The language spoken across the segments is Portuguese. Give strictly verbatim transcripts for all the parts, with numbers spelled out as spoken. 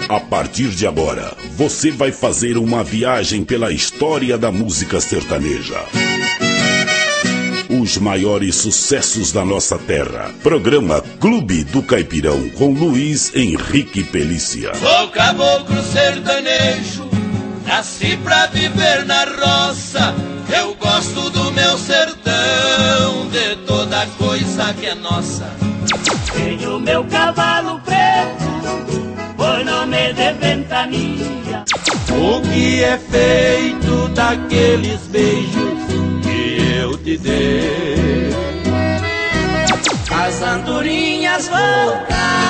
A partir de agora, você vai fazer uma viagem pela história da música sertaneja. Os maiores sucessos da nossa terra. Programa Clube do Caipirão, com Luiz Henrique Pelícia. Sou caboclo sertanejo, nasci pra viver na roça. Eu gosto do meu sertão, de toda coisa que é nossa. Tenho meu cavalo preto, por nome de Ventania. O que é feito daqueles beijos que eu te dei? As andorinhas voltaram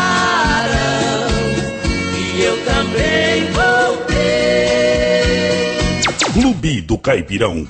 e eu também voltei. Clube do Caipirão.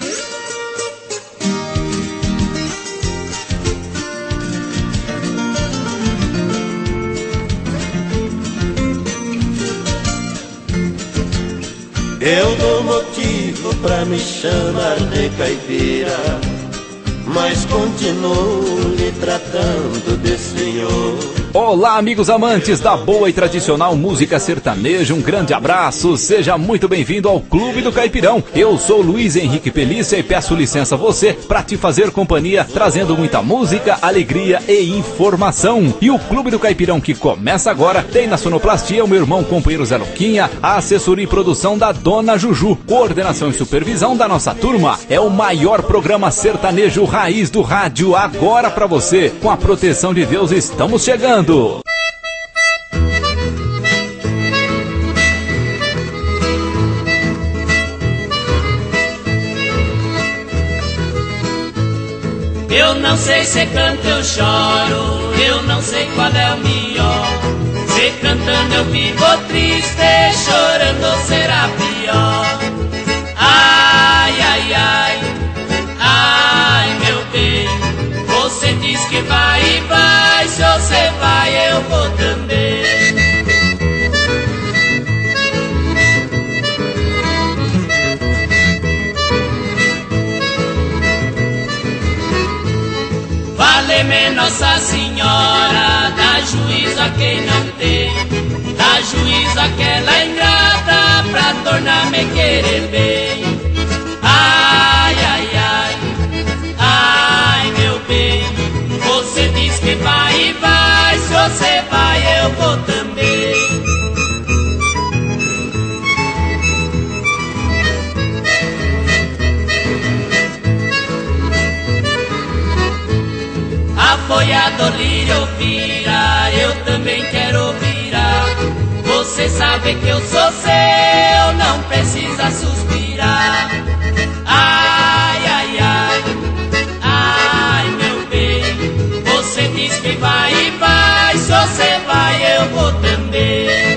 Eu dou motivo pra me chamar de caipira, mas continuo lhe tratando de senhor. Olá, amigos amantes da boa e tradicional música sertaneja, um grande abraço, seja muito bem-vindo ao Clube do Caipirão. Eu sou Luiz Henrique Pelícia e peço licença a você para te fazer companhia, trazendo muita música, alegria e informação. E o Clube do Caipirão que começa agora tem na sonoplastia o meu irmão companheiro Zé Luquinha, a assessoria e produção da Dona Juju, coordenação e supervisão da nossa turma. É o maior programa sertanejo raiz do rádio agora para você. Com a proteção de Deus estamos chegando. Eu não sei se canto eu choro, eu não sei qual é o melhor. Se cantando eu fico triste, chorando será pior. Ai, ai, ai, ai meu bem, você diz que vai e vai, se você vai eu vou também. Vale-me Nossa Senhora, dá juízo a quem não tem, dá juízo àquela ingrata pra tornar-me querer bem. Ai, ai, ai, ai meu bem, você diz que vai e vai, se você vai eu vou também. Apoiador lírio vira, eu também quero virar. Você sabe que eu sou seu, não precisa suspirar. Ai, ai, ai, ai meu bem, você diz que vai e vai, se você vai eu vou também.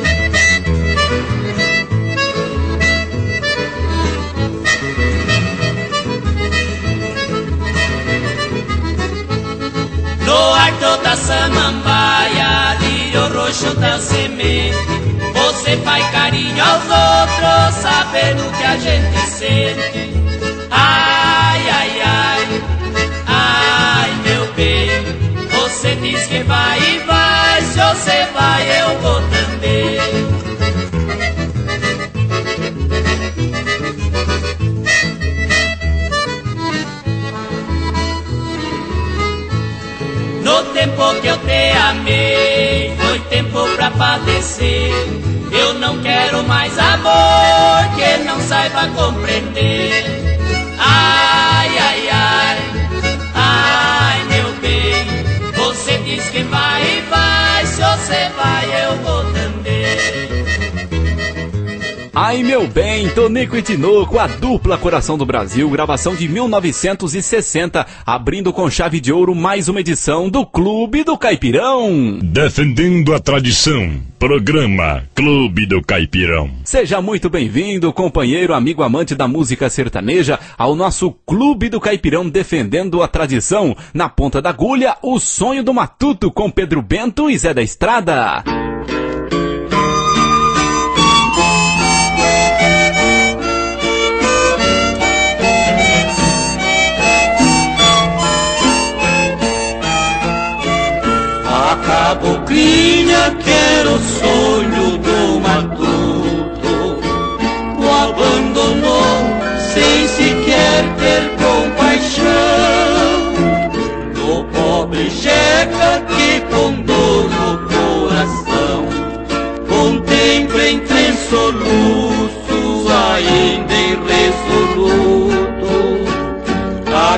No arco da samambaia, lírio roxo da semente, você faz carinho aos outros, sabendo que a gente sente. Ai, ai, ai, ai meu bem, você diz que vai e vai, se você vai eu vou também. No tempo que eu te amei, foi tempo pra padecer. Eu não quero mais amor que não saiba compreender. Ai, ai, ai, ai meu bem, você diz que vai e vai, se você vai eu vou também. Ai meu bem, Tonico e Tinoco, a dupla Coração do Brasil, gravação de mil novecentos e sessenta, abrindo com chave de ouro mais uma edição do Clube do Caipirão. Defendendo a tradição, programa Clube do Caipirão. Seja muito bem-vindo, companheiro, amigo, amante da música sertaneja, ao nosso Clube do Caipirão, defendendo a tradição. Na ponta da agulha, o sonho do matuto, com Pedro Bento e Zé da Estrada. A caboclinha que era o sonho do matuto,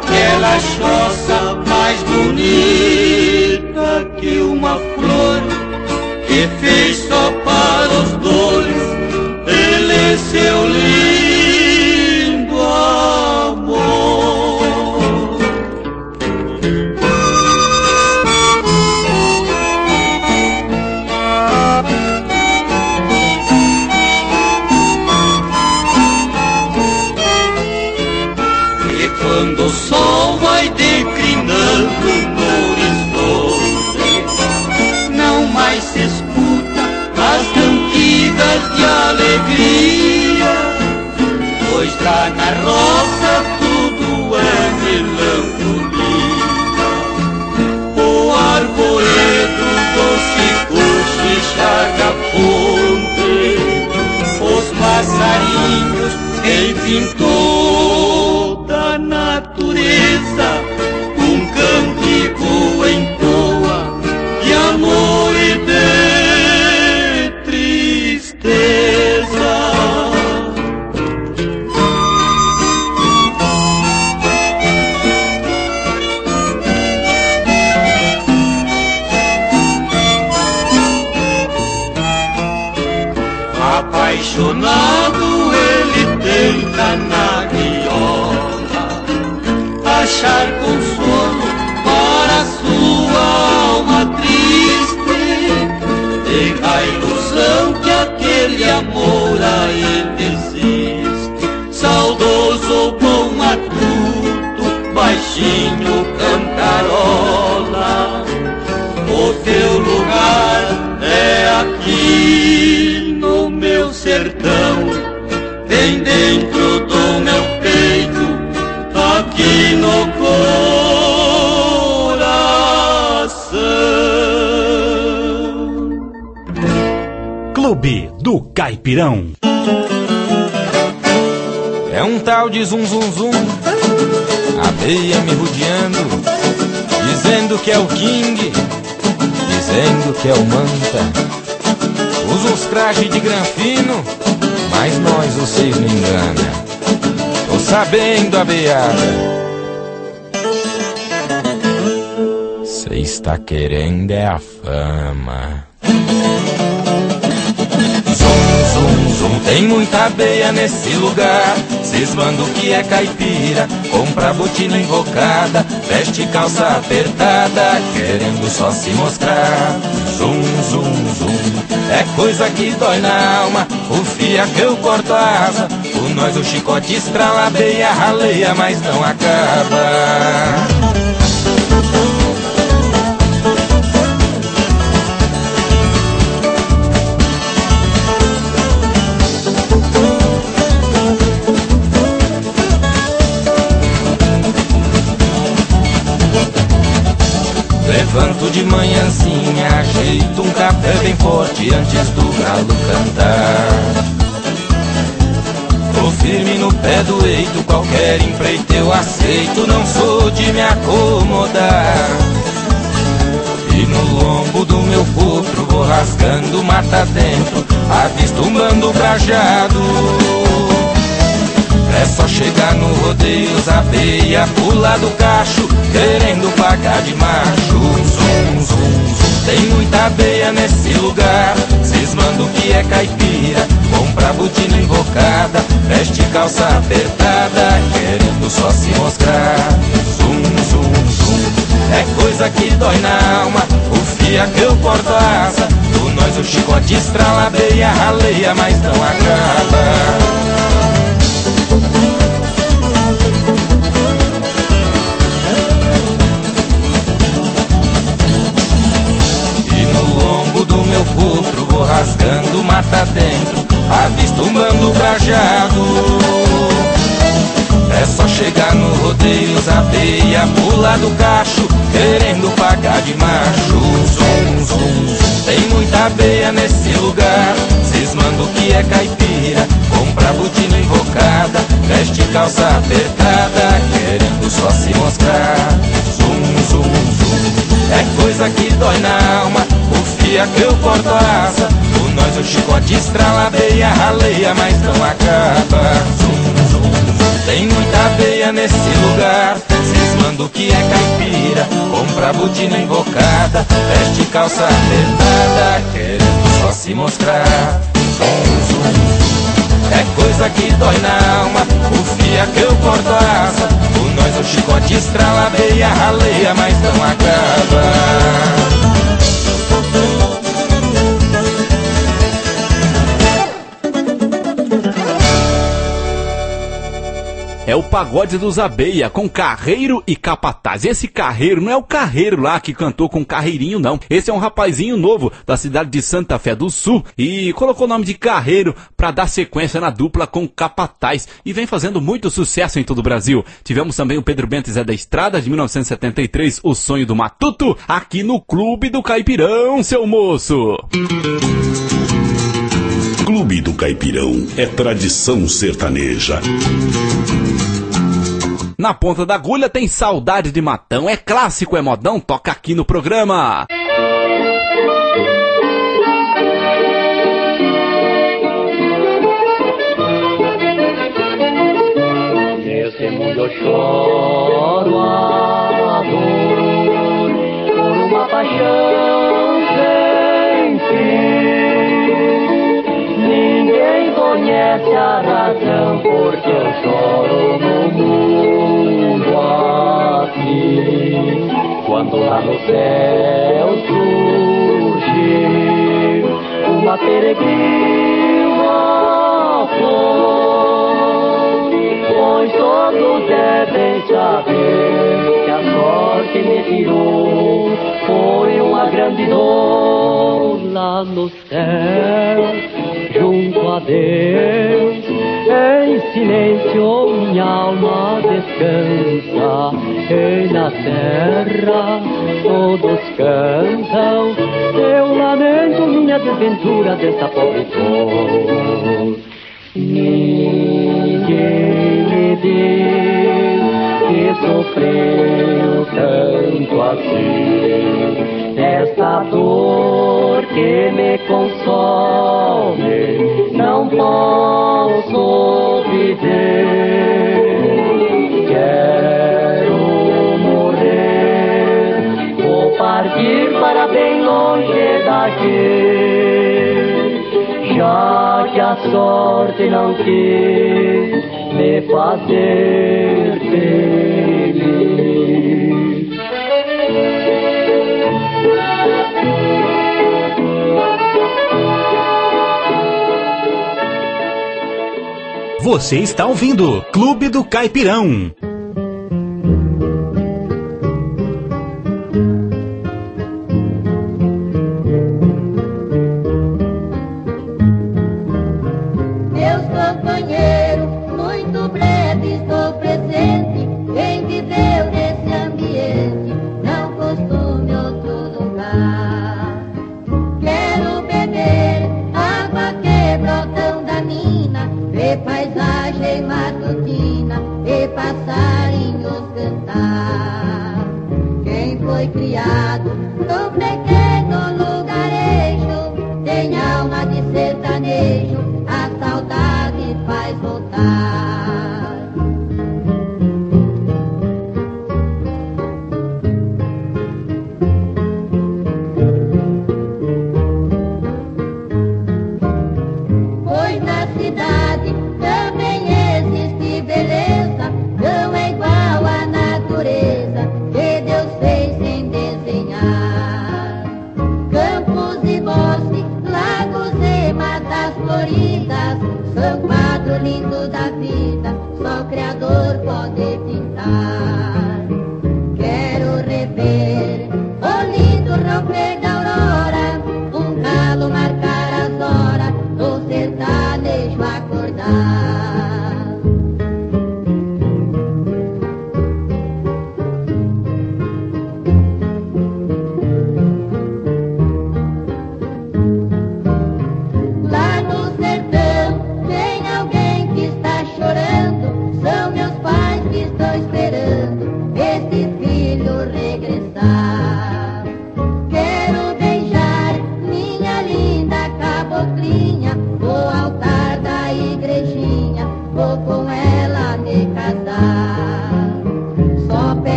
aquela choça mais bonita que uma flor que fez só para os dois ele seu lindo amor. E quando o sol vai declinando no horizonte, não mais se escuta as cantigas de alegria, pois lá na roça tudo é melancolia. O arvoredo doce cochichar a fonte, os passarinhos, enfim toda a natureza, um cântico entoa de amor e de tristeza. Apaixonado ele tenta na viola achar consolo para sua alma triste, e a ilusão que aquele amor ainda existe. Saudoso, bom, matuto, baixinho, cantarola, o teu lugar é aqui no meu sertão, bem dentro do meu peito, aqui no coração. Clube do Caipirão. É um tal de zum zum zum, abelha me rodeando, dizendo que é o King, dizendo que é o Manta. Usa uns trajes de granfino, mas nós vocês não engana. Tô sabendo, abelhada, cê está querendo é a fama. Zum, zum, zum, tem muita abelha nesse lugar, cismando que é caipira, compra botina invocada, veste calça apertada, querendo só se mostrar. Zum, zum, zum, é coisa que dói na alma, o fia que eu corto a asa, o nós o chicote estrala, abelha raleia, mas não acaba. Levanto de manhãzinha, ajeito um café bem forte antes do galo cantar. Tô firme no pé do eito, qualquer empreito eu aceito, não sou de me acomodar. E no lombo do meu potro vou rasgando mata dentro, avisto um bando brajado. É só chegar no rodeio, os abelha pula do cacho, querendo pagar de macho. Zum, zum, zum, tem muita abelha nesse lugar, cismando que é caipira, compra botina invocada, veste calça apertada, querendo só se mostrar. Zum, zum, zum, é coisa que dói na alma, o fia que eu corto a asa, do nós o chicote estrala, abelha raleia, mas não acaba. Meu potro vou rasgando mata dentro, avisto um bando brajado. É só chegar no rodeio, os abelha pula do cacho, querendo pagar de macho. Zum, zum, zum, tem muita abelha nesse lugar, cismando que é caipira, compra botina invocada, veste calça apertada, querendo só se mostrar. Zum, zum, zum, é coisa que dói na alma, o fia que eu corto a asa, o nós o chicote estrala, abelha raleia, mas não acaba. Zum, zum, zum, tem muita abelha nesse lugar, que é caipira, compra botina invocada, veste calça apertada, querendo só se mostrar. Zum, zum, zum. É coisa que dói na alma, o fia que eu corto a asa, o nós o chicote estrala, beia, raleia, mas não acaba. É o pagode dos Abeia, com Carreiro e Capataz. Esse Carreiro não é o Carreiro lá que cantou com Carreirinho, não. Esse é um rapazinho novo da cidade de Santa Fé do Sul e colocou o nome de Carreiro para dar sequência na dupla com Capataz e vem fazendo muito sucesso em todo o Brasil. Tivemos também o Pedro Bento e Zé da Estrada, de mil novecentos e setenta e três, O Sonho do Matuto, aqui no Clube do Caipirão, seu moço. Clube do Caipirão é tradição sertaneja. Na ponta da agulha tem Saudade de Matão, é clássico, é modão, toca aqui no programa. Nesse mundo eu choro a dor por uma paixão sem fim. Ninguém conhece a razão porque eu choro no mundo aqui. Quando lá no céu surge uma peregrina flor, pois todos devem saber que a sorte me tirou foi uma grande dor lá no céu. Junto a Deus, em silêncio minha alma descansa, e na terra todos cantam, eu lamento minha desventura dessa pobre flor. Ninguém me diz que sofreu tanto assim, essa dor que me consome, não posso viver. Quero morrer, vou partir para bem longe daqui, já que a sorte não quis me fazer feliz. Você está ouvindo Clube do Caipirão. Meus companheiros, muito breve estou presente. Quem viveu nesse ambiente não costume outro lugar. Quero beber água que brotam da mina, ver paisagem matutina e passarinhos cantar. Quem foi criado num pequeno lugarejo tem alma de sertanejo, a saudade faz voltar. Pois na cidade também existe beleza, não é igual à natureza que Deus fez sem desenhar.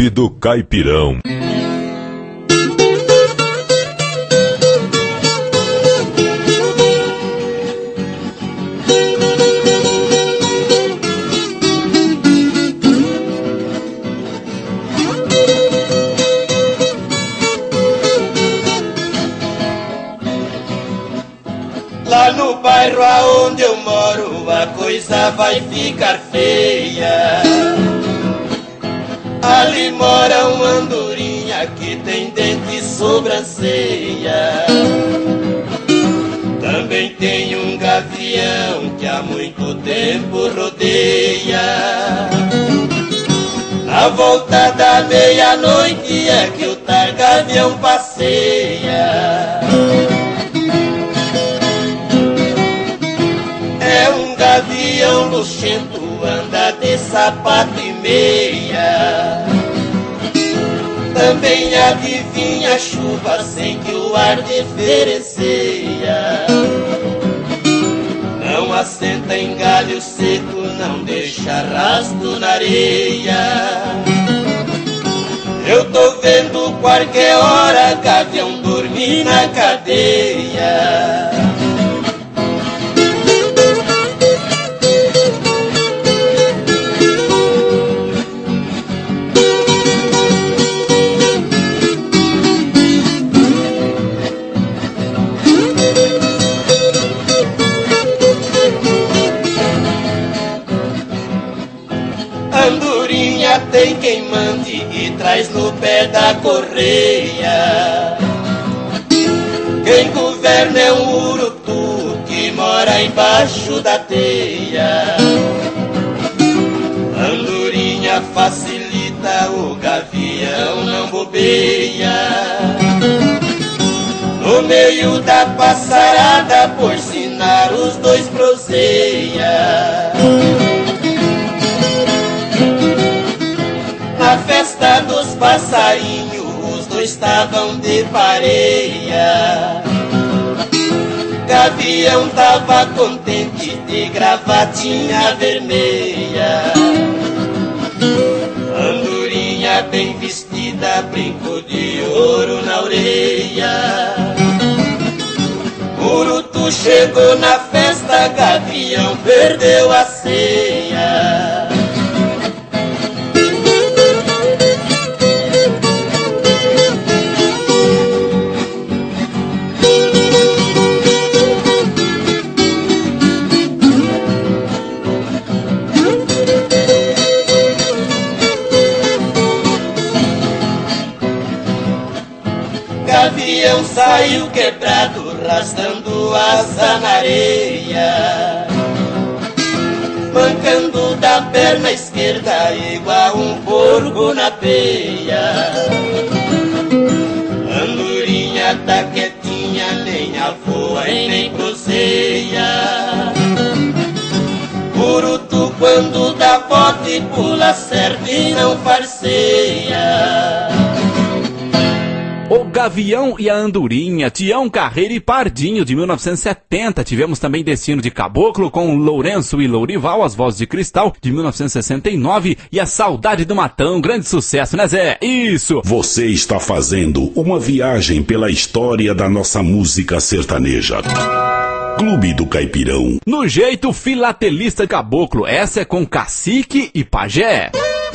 Clube do Caipirão. Lá no bairro aonde eu moro a coisa vai ficar feia. Ali mora um andorinha que tem dente e sobrancelha. Também tem um gavião que há muito tempo rodeia. Na volta da meia-noite é que o tal gavião passeia. É um gavião luxento, anda de sapato e meia. Também adivinha a chuva sem que o ar diferencia. Não assenta em galho seco, não deixa rastro na areia. Eu tô vendo qualquer hora gavião dormir na cadeia. Andorinha tem quem mande e traz no pé da correia. Quem governa é um urutu que mora embaixo da teia. Andorinha facilita, o gavião não bobeia. No meio da passarada, por sinal os dois proseia. Na festa dos passarinhos, os dois estavam de pareia. Gavião tava contente de gravatinha vermelha. Andorinha bem vestida, brinco de ouro na orelha. Urutu chegou na festa, gavião perdeu a ceia. Gavião saiu quebrado, rastando asa na areia. Mancando da perna esquerda, igual um porco na peia. Andorinha tá quietinha, nem avoa e nem proseia. Urutu quando dá bote, pula certo e não farseia. O Gavião e a Andorinha, Tião Carreiro e Pardinho, de mil novecentos e setenta. Tivemos também Destino de Caboclo, com Lourenço e Lourival, As Vozes de Cristal, de mil novecentos e sessenta e nove. E A Saudade do Matão, grande sucesso, né, Zé? Isso! Você está fazendo uma viagem pela história da nossa música sertaneja. Clube do Caipirão. No jeito filatelista caboclo, essa é com Cacique e Pajé.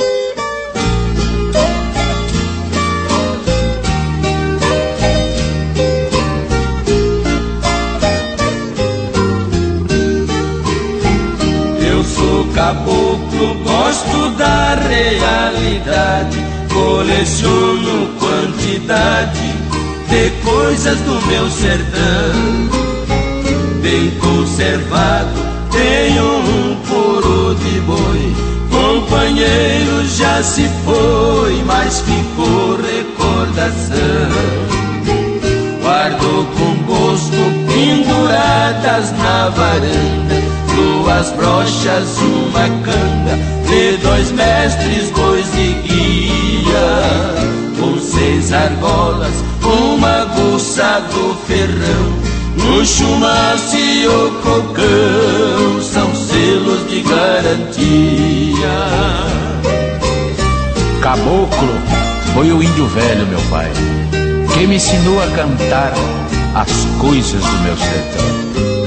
Caboclo, gosto da realidade, coleciono quantidade de coisas do meu sertão. Bem conservado, tenho um couro de boi, companheiro já se foi, mas ficou recordação. Guardo com gosto penduradas na varanda, duas brochas, uma canga, de dois mestres, bois de guia, com seis argolas, uma aguça do ferrão, no chumaço e o cocão, são selos de garantia. Caboclo caboclo foi o índio velho, meu pai, que me ensinou a cantar as coisas do meu sertão.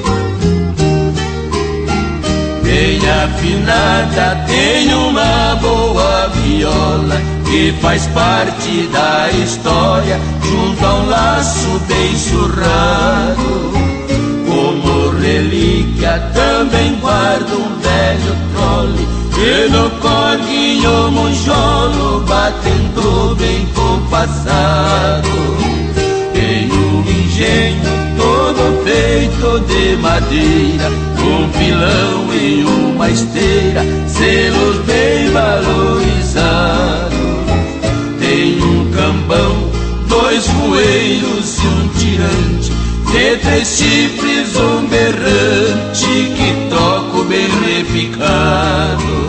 Bem afinada, tem uma boa viola que faz parte da história, junto a um laço bem surrado. Como relíquia também guardo um velho trole, e no corguinho monjolo batendo bem compassado. Tem um engenho todo feito de madeira, um pilão e uma esteira, selos bem valorizados. Tem um cambão, dois voeiros e um tirante, de três chifres um berrante que toco bem repicado.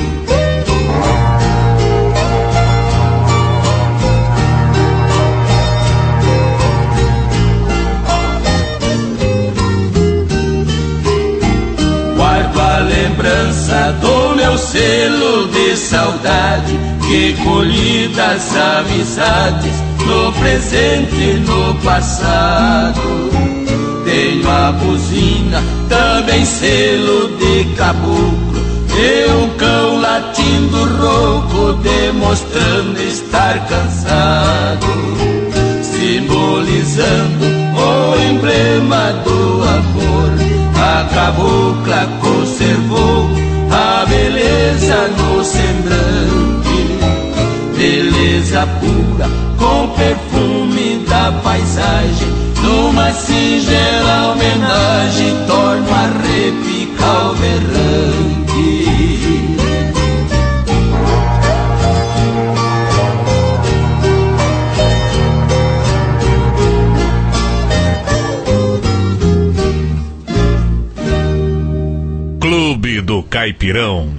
Lembrança do meu selo de saudade, que colhi das amizades no presente e no passado. Tenho a buzina, também selo de caboclo, e um cão latindo rouco, demonstrando estar cansado, simbolizando o emblema do amor. A cabocla conservou a beleza no semblante, beleza pura com perfume da paisagem, numa singela homenagem torno a repicar o berrante. Clube do Caipirão.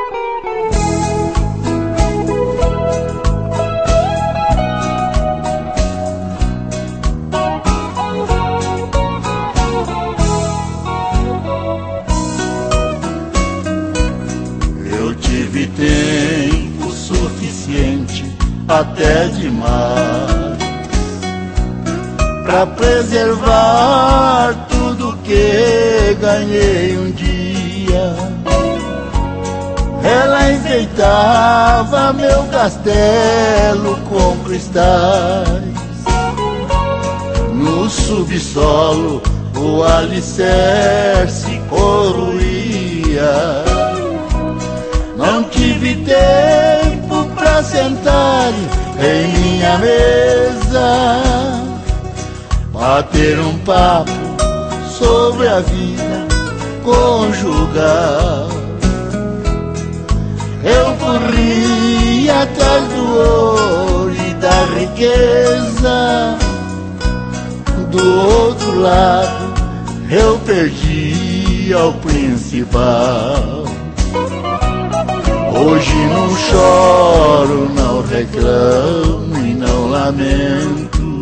Eu tive tempo suficiente, até demais, pra preservar tudo que ganhei um dia. Ela enfeitava meu castelo com cristais, no subsolo o alicerce corroía. Não tive tempo pra sentar em minha mesa, bater um papo sobre a vida conjugal. Eu corri atrás do ouro e da riqueza, do outro lado eu perdi ao principal. Hoje não choro, não reclamo e não lamento.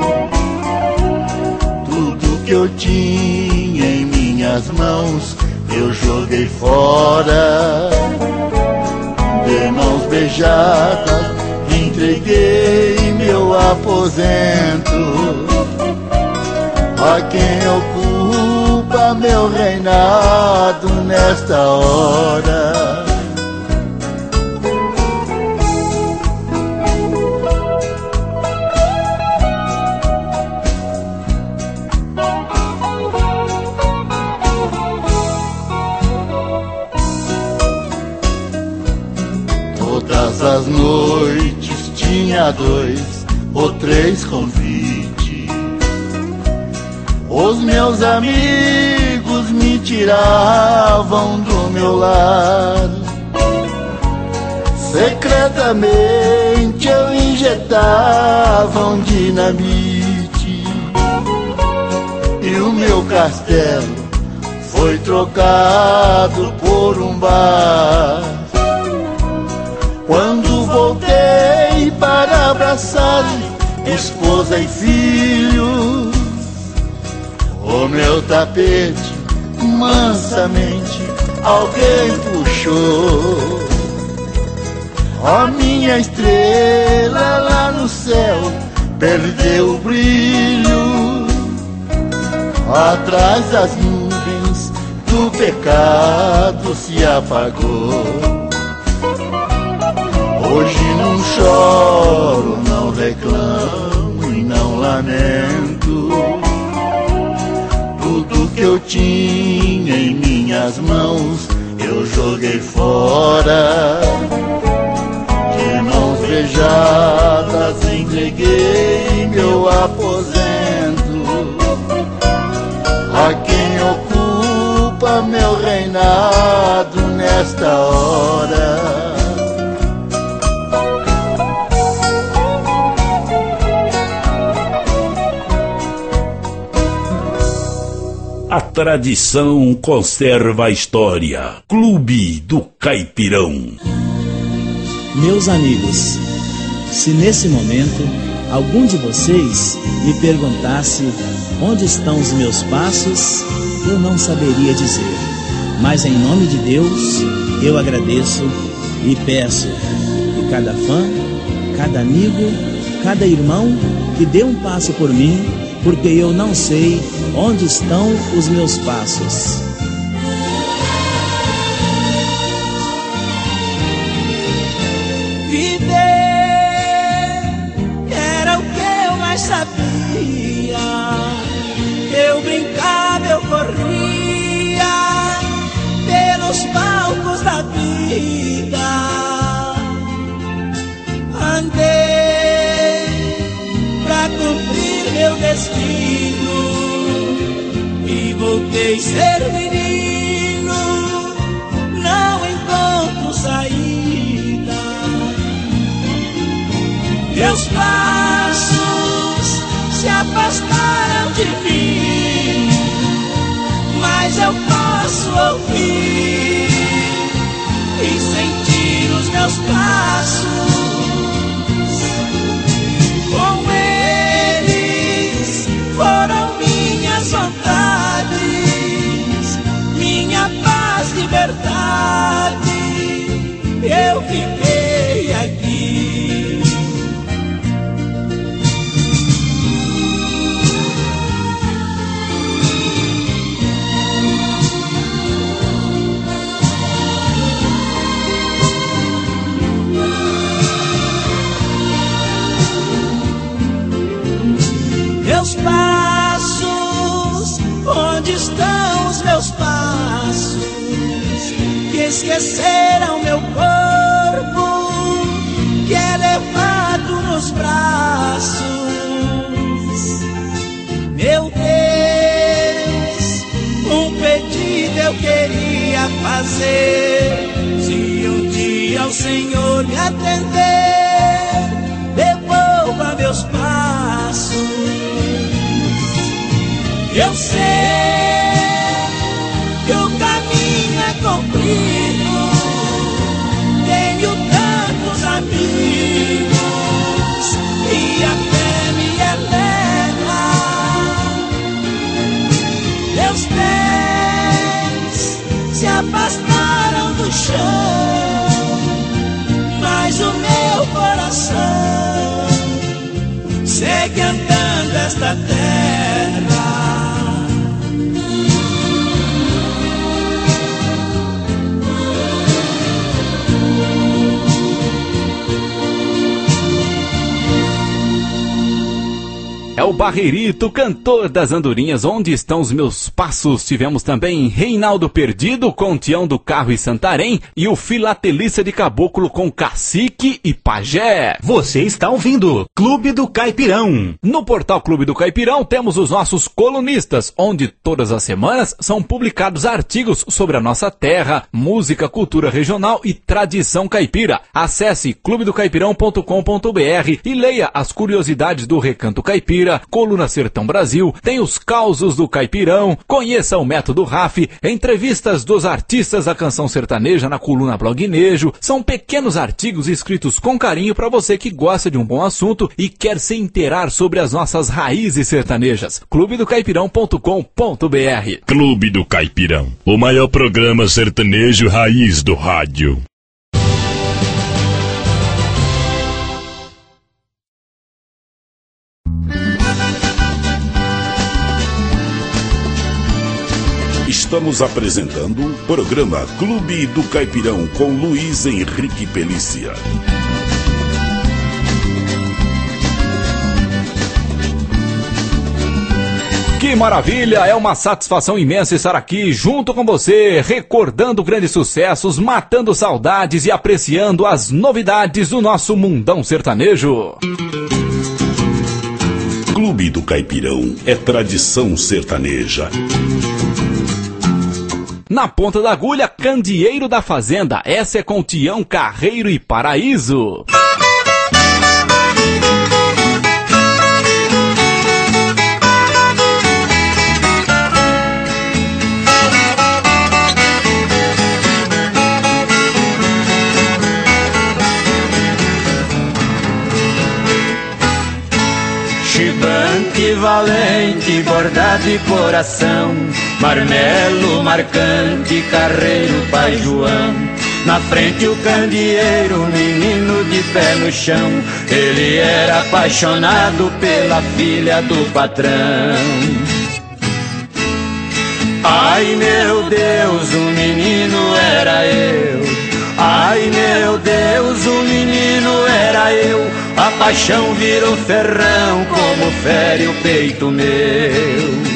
Tudo que eu tinha em minhas mãos eu joguei fora. De mãos beijadas entreguei meu aposento a quem ocupa meu reinado nesta hora. Todas as noites tinha dois ou três convites. Os meus amigos me tiravam do meu lar. Secretamente eu injetava um dinamite e o meu castelo foi trocado por um bar. Quando voltei para abraçar esposa e filhos, o meu tapete mansamente alguém puxou. Ó minha estrela lá no céu, perdeu o brilho. Atrás das nuvens do pecado se apagou. Hoje não choro, não reclamo e não lamento. Tudo que eu tinha em minhas mãos eu joguei fora. De mãos beijadas entreguei meu aposento a quem ocupa meu reinado nesta hora. A tradição conserva a história. Clube do Caipirão. Meus amigos, se nesse momento algum de vocês me perguntasse onde estão os meus passos, eu não saberia dizer. Mas em nome de Deus, eu agradeço e peço que cada fã, cada amigo, cada irmão que dê um passo por mim, porque eu não sei onde estão os meus passos. Viver era o que eu mais sabia. Eu brincava, eu corria pelos palcos da vida. Andei pra cumprir meu destino e voltei a ser menino. Não encontro saída. Meus passos se afastaram de mim, mas eu posso ouvir e sentir os meus passos. Com eles foram minhas vontades, minha paz, liberdade. Eu fiquei aqui. Meus passos, onde estão os meus passos, que esqueceram meu corpo, que é levado nos braços. Meu Deus, um pedido eu queria fazer. Se um dia o Senhor me atender, devolva meus passos. Eu sei que o caminho é comprido, tenho tantos amigos e a fé me eleva. Meus pés se afastaram do chão, mas o meu coração segue andando esta terra. É o Barreirito, cantor das andorinhas. Onde estão os meus passos? Tivemos também Reinaldo Perdido com Tião do Carro e Santarém e o Filatelista de Caboclo com Cacique e Pajé. Você está ouvindo Clube do Caipirão. No portal Clube do Caipirão temos os nossos colunistas, onde todas as semanas são publicados artigos sobre a nossa terra, música, cultura regional e tradição caipira. Acesse clube do caipirão ponto com ponto br e leia as curiosidades do Recanto Caipira, Coluna Sertão Brasil, tem os causos do Caipirão, conheça o método R A F, entrevistas dos artistas da canção sertaneja na coluna Blognejo. São pequenos artigos escritos com carinho para você que gosta de um bom assunto e quer se inteirar sobre as nossas raízes sertanejas. clube do caipirão ponto com ponto br. Clube do Caipirão, o maior programa sertanejo raiz do rádio. Estamos apresentando o programa Clube do Caipirão com Luiz Henrique Pelícia. Que maravilha! É uma satisfação imensa estar aqui junto com você, recordando grandes sucessos, matando saudades e apreciando as novidades do nosso mundão sertanejo. Clube do Caipirão é tradição sertaneja. Na ponta da agulha, Candeeiro da Fazenda. Essa é com Tião Carreiro e Paraíso. Chibante, valente, bordado de coração, marmelo, marcante, carreiro, pai João. Na frente o candeeiro, menino de pé no chão, ele era apaixonado pela filha do patrão. Ai meu Deus, o menino era eu. Ai meu Deus, o menino era eu. A paixão virou ferrão, como fere o peito meu.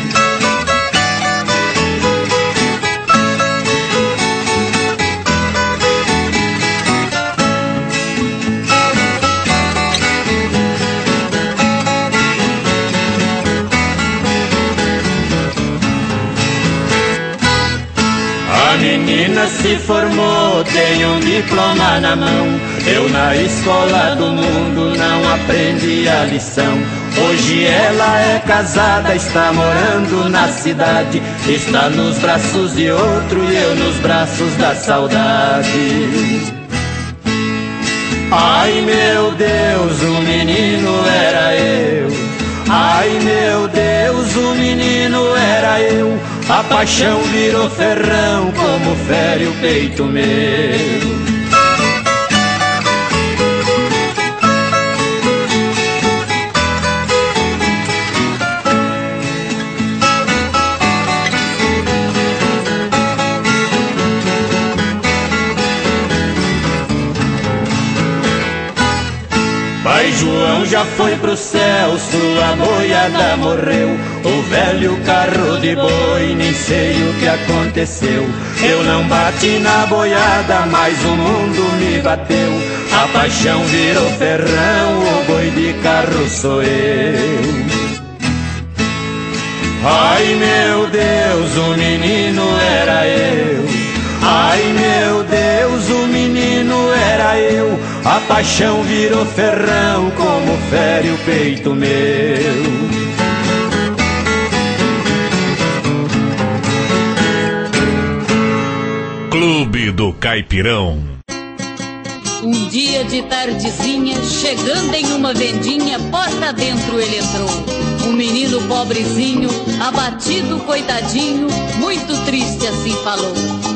A menina se formou, tem um diploma na mão. Eu na escola do mundo não aprendi a lição. Hoje ela é casada, está morando na cidade, está nos braços de outro e eu nos braços da saudade. Ai meu Deus, o menino era eu. Ai meu Deus, o menino era eu. A paixão virou ferrão, como fere o peito meu. Pai João já foi pro céu, sua boiada morreu. O velho carro de boi, nem sei o que aconteceu. Eu não bati na boiada, mas o mundo me bateu. A paixão virou ferrão, o boi de carro sou eu. Ai meu Deus, o menino era eu. Ai meu Deus, o menino era eu. A paixão virou ferrão, como fere o peito meu. Clube do Caipirão. Um dia de tardezinha, chegando em uma vendinha, porta dentro ele entrou. Um menino pobrezinho, abatido, coitadinho, muito triste assim falou.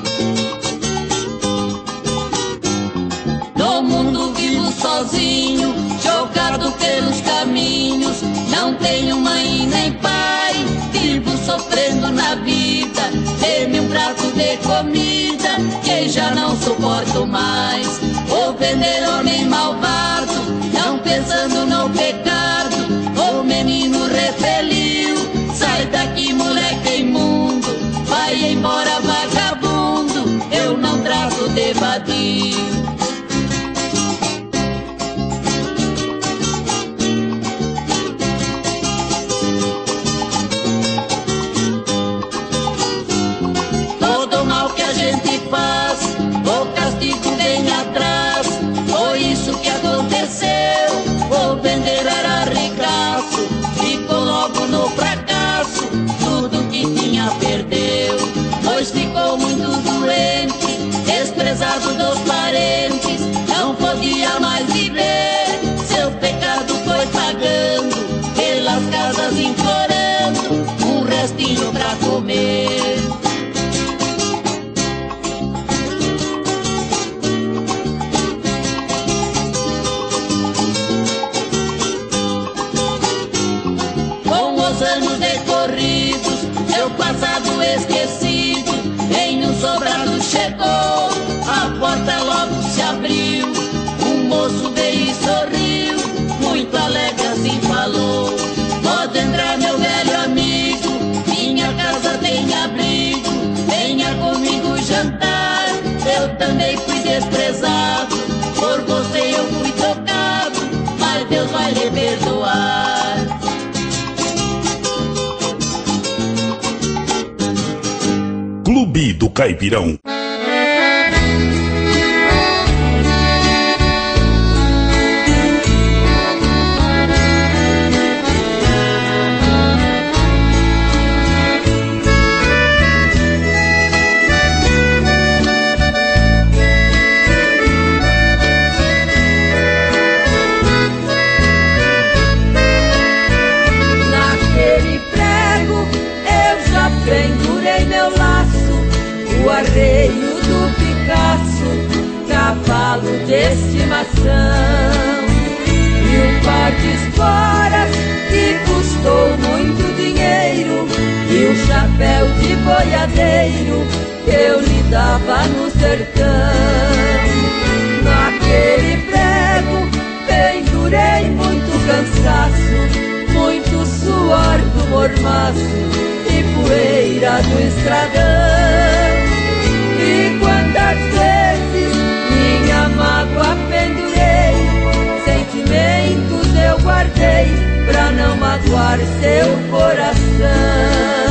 No mundo vivo sozinho, jogado pelos caminhos, não tenho mãe nem pai, vivo sofrendo na vida. Dê-me um prato de comida, que já não suporto mais. Vou vender homem malvado, não pensando no pecado. O menino repeliu, sai daqui moleque imundo, vai embora vagabundo, eu não trato de vadio. O castigo vem atrás, foi isso que aconteceu. O vender era ricaço, ficou logo no fracasso, tudo que tinha perdeu. Pois ficou muito doente, desprezado dos parentes, não podia mais viver. Seu pecado foi pagando, pelas casas implorando um restinho pra comer. Anos decorridos, seu passado esquecido chegou, a porta logo se abriu. Um moço veio e sorriu, muito alegre assim falou: pode entrar, meu velho amigo, minha casa tem abrigo. Venha comigo jantar, eu também fui desprezado. Por você eu fui tocado, mas Deus vai lhe perdoar. Clube do Caipirão. O arreio do Picasso, cavalo de estimação, e um par de esporas que custou muito dinheiro, e um chapéu de boiadeiro que eu lhe dava no sertão. Naquele prego pendurei muito cansaço, muito suor do mormaço e poeira do estradão. E quantas vezes minha mágoa pendurei, sentimentos eu guardei pra não magoar seu coração.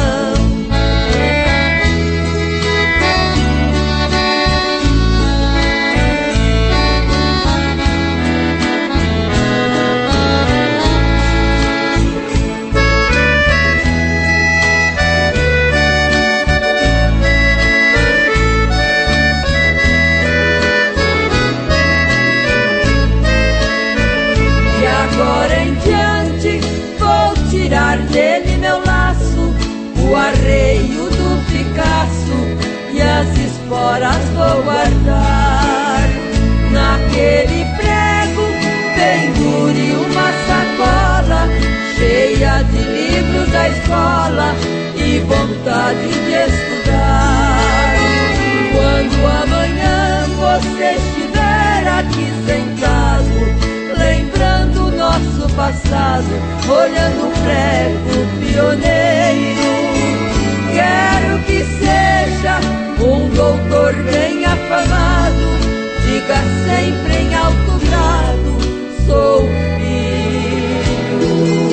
Dele meu laço, o arreio do Picasso e as esporas vou guardar. Naquele prego pendure uma sacola cheia de livros da escola e vontade de estudar. Quando amanhã você estiver aqui sentado, lembrando o nosso passado, olhando um prego pioneiro, quero que seja um doutor bem afamado, diga sempre em alto grado: sou filho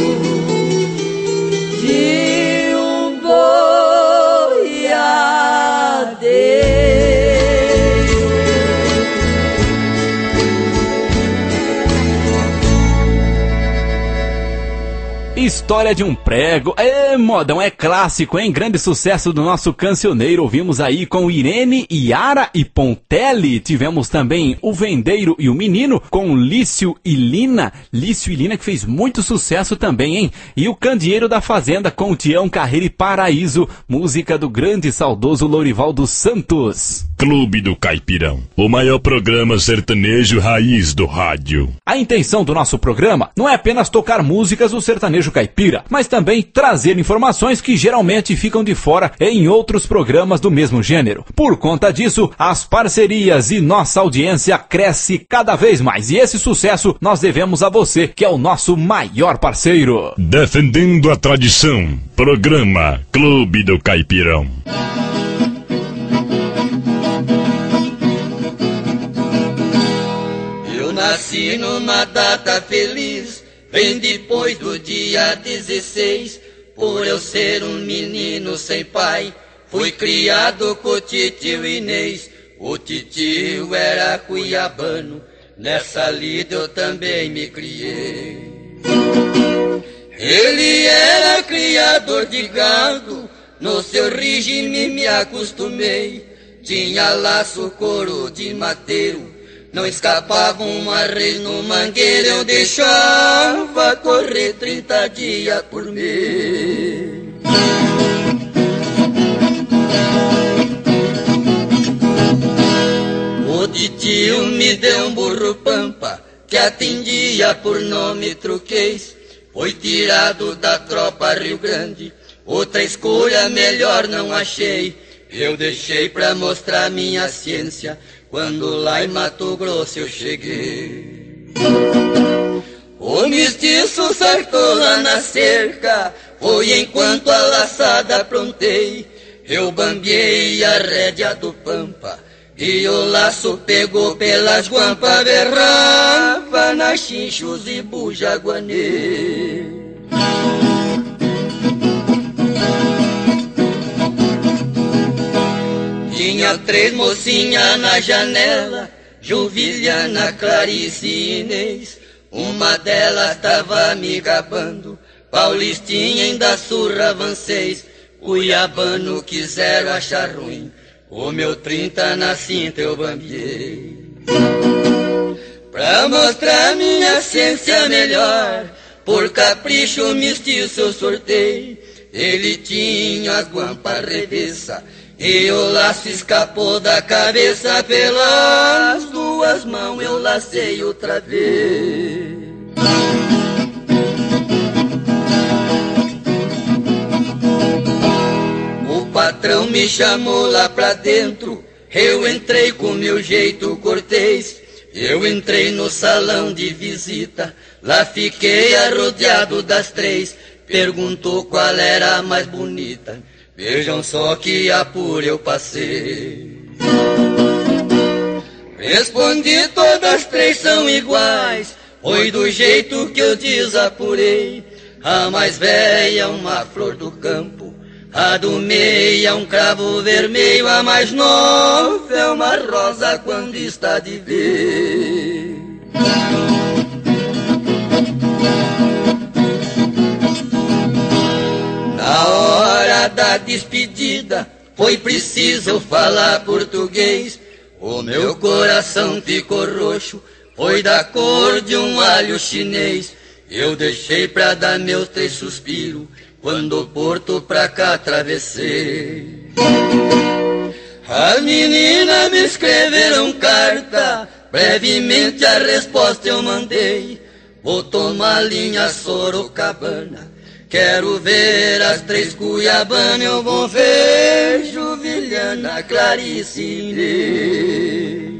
de um boiadeiro. História de um prego. É, modão, é clássico, hein? Grande sucesso do nosso cancioneiro. Ouvimos aí com Irene, Yara e Pontelli. Tivemos também O Vendeiro e o Menino com Lício e Lina. Lício e Lina que fez muito sucesso também, hein? E o Candeeiro da Fazenda com Tião Carreira e Paraíso. Música do grande e saudoso Lourival dos Santos. Clube do Caipirão, o maior programa sertanejo raiz do rádio. A intenção do nosso programa não é apenas tocar músicas do sertanejo caipira, mas também trazer informações que geralmente ficam de fora em outros programas do mesmo gênero. Por conta disso, as parcerias e nossa audiência cresce cada vez mais. E esse sucesso nós devemos a você, que é o nosso maior parceiro. Defendendo a tradição, programa Clube do Caipirão. Nasci numa data feliz, bem depois do dia dezesseis. Por eu ser um menino sem pai, fui criado com o titio Inês. O titio era cuiabano, nessa lida eu também me criei. Ele era criador de gado, no seu regime me acostumei. Tinha laço, couro de mateiro, não escapava uma res no mangueiro, eu deixava correr trinta dias por mês. O titio me deu um burro pampa, que atendia por nome Truquês. Foi tirado da tropa Rio Grande, outra escolha melhor não achei. eu deixei pra mostrar minha ciência quando lá em Mato Grosso eu cheguei. O mestiço sartou lá na cerca, foi enquanto a laçada aprontei. Eu bambiei a rédea do pampa e o laço pegou pelas guampas, berrava nas chinchos e bujaguanê. Tinha três mocinhas na janela, Juvilhana, Clarice e Inês. Uma delas tava me gabando, Paulistinha ainda surra avancês. Cuiabano quiseram achar ruim, o meu trinta na cinta eu bambiei. Pra mostrar minha ciência melhor, por capricho o mestiço eu sortei. Ele tinha as guampas revessa e o laço escapou da cabeça. Pelas duas mãos eu lacei outra vez. O patrão me chamou lá pra dentro, eu entrei com meu jeito cortês. Eu entrei no salão de visita, lá fiquei arrodeado das três. Perguntou qual era a mais bonita, vejam só que apuro eu passei. Respondi, todas três são iguais, foi do jeito que eu desapurei. A mais velha uma flor do campo, a do meio é um cravo vermelho, a mais nova é uma rosa quando está de vez. Na hora da despedida foi preciso eu falar português. O meu coração ficou roxo, foi da cor de um alho chinês. Eu deixei pra dar meus três suspiros quando o porto pra cá atravessei. As meninas me escreveram carta, brevemente a resposta eu mandei. Vou tomar linha Sorocabana, quero ver as três Cuiabanas. Eu vou ver Juvilhana, Clarice e Inês.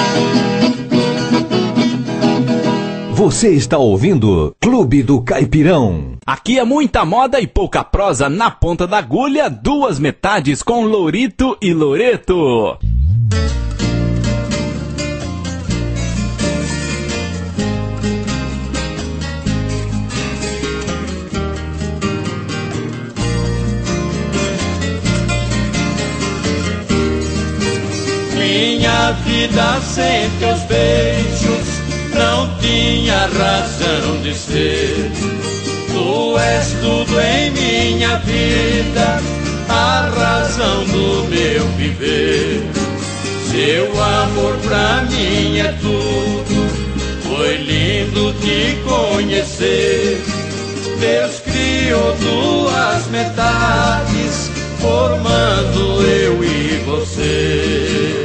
Você está ouvindo Clube do Caipirão. Aqui é muita moda e pouca prosa na ponta da agulha, duas metades com Lourito e Loreto. Minha vida sem teus beijos não tinha razão de ser. Tu és tudo em minha vida, a razão do meu viver. Seu amor pra mim é tudo, foi lindo te conhecer. Deus criou duas metades, formando eu e você.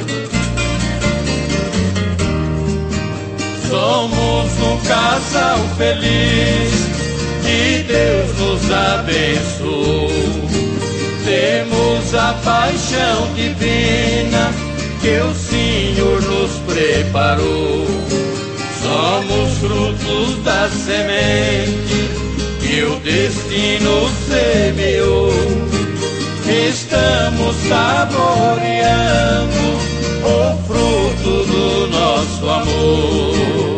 Somos um casal feliz, que Deus nos abençoou. Temos a paixão divina que o Senhor nos preparou. Somos frutos da semente que o destino semeou. Estamos saboreando o fruto do nosso amor.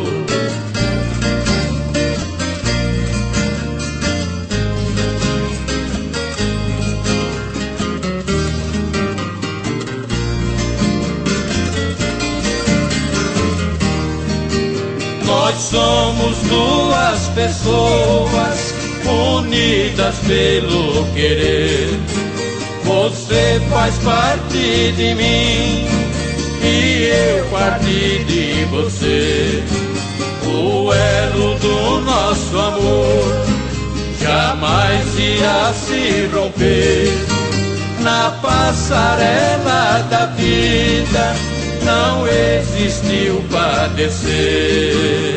Nós somos duas pessoas unidas pelo querer. Você faz parte de mim e eu parte de você. O elo do nosso amor jamais irá se romper. Na passarela da vida não existiu padecer.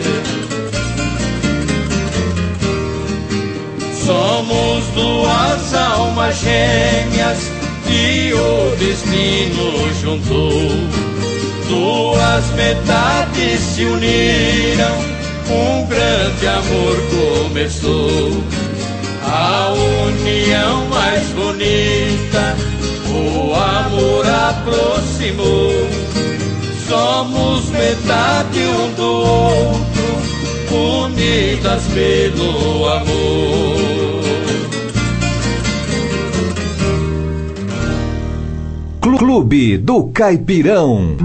Somos duas almas gêmeas que o destino juntou. Duas metades se uniram, um grande amor começou. A união mais bonita, o amor aproximou. Somos metade um do outro, unidas pelo amor. Clube do Caipirão.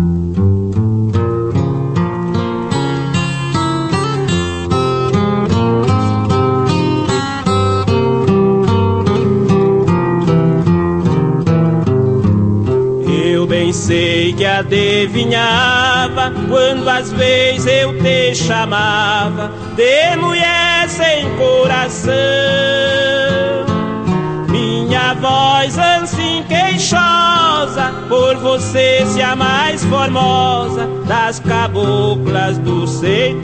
Eu bem sei que adivinhava quando às vezes eu te chamava de mulher sem coração. Minha voz assim queixosa, por você ser a mais formosa das caboclas do sertão.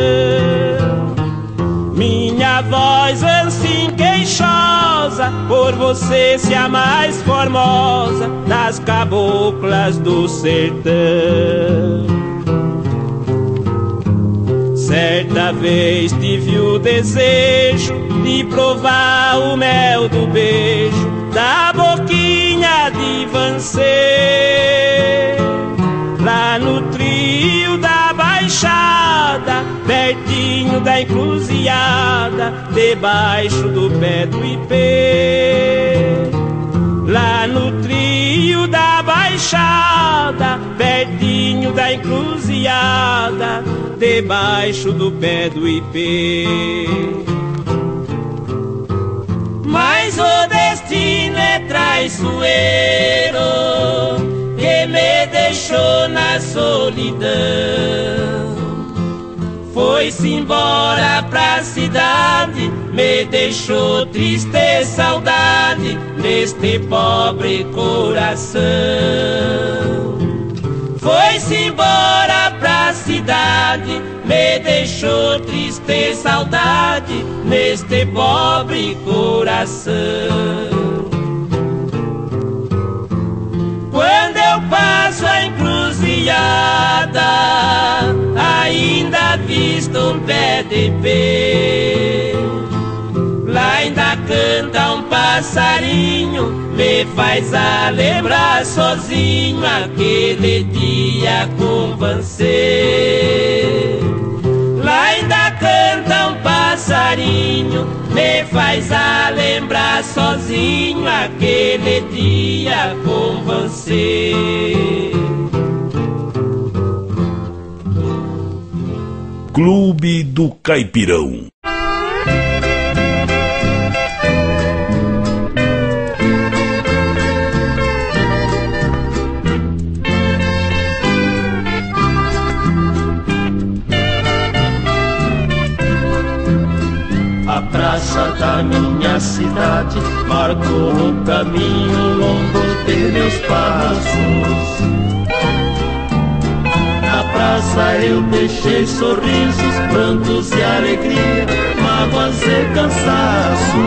Minha voz assim queixosa, por você ser a mais formosa das caboclas do sertão. Certa vez tive o desejo de provar o mel do beijo da boquinha de você, lá no trio da Baixada, pertinho da encruzilhada, debaixo do pé do ipê. Lá no trio da Baixada, pertinho da encruzilhada, debaixo do pé do ipê. Mas o destino é traiçoeiro, que me deixou na solidão. Foi-se embora pra cidade, me deixou triste saudade neste pobre coração. Foi-se embora pra cidade, me deixou triste saudade neste pobre coração. Quando eu passo a encruzilhada, ainda visto um pé de pé. Lá ainda canta um passarinho, me faz a lembrar sozinho aquele dia com você. Lá ainda canta um passarinho, me faz a lembrar sozinho aquele dia com você. Clube do Caipirão. A praça da minha cidade marcou o caminho longo de meus passos. Na praça eu deixei sorrisos, prantos e alegria, mágoas e cansaço.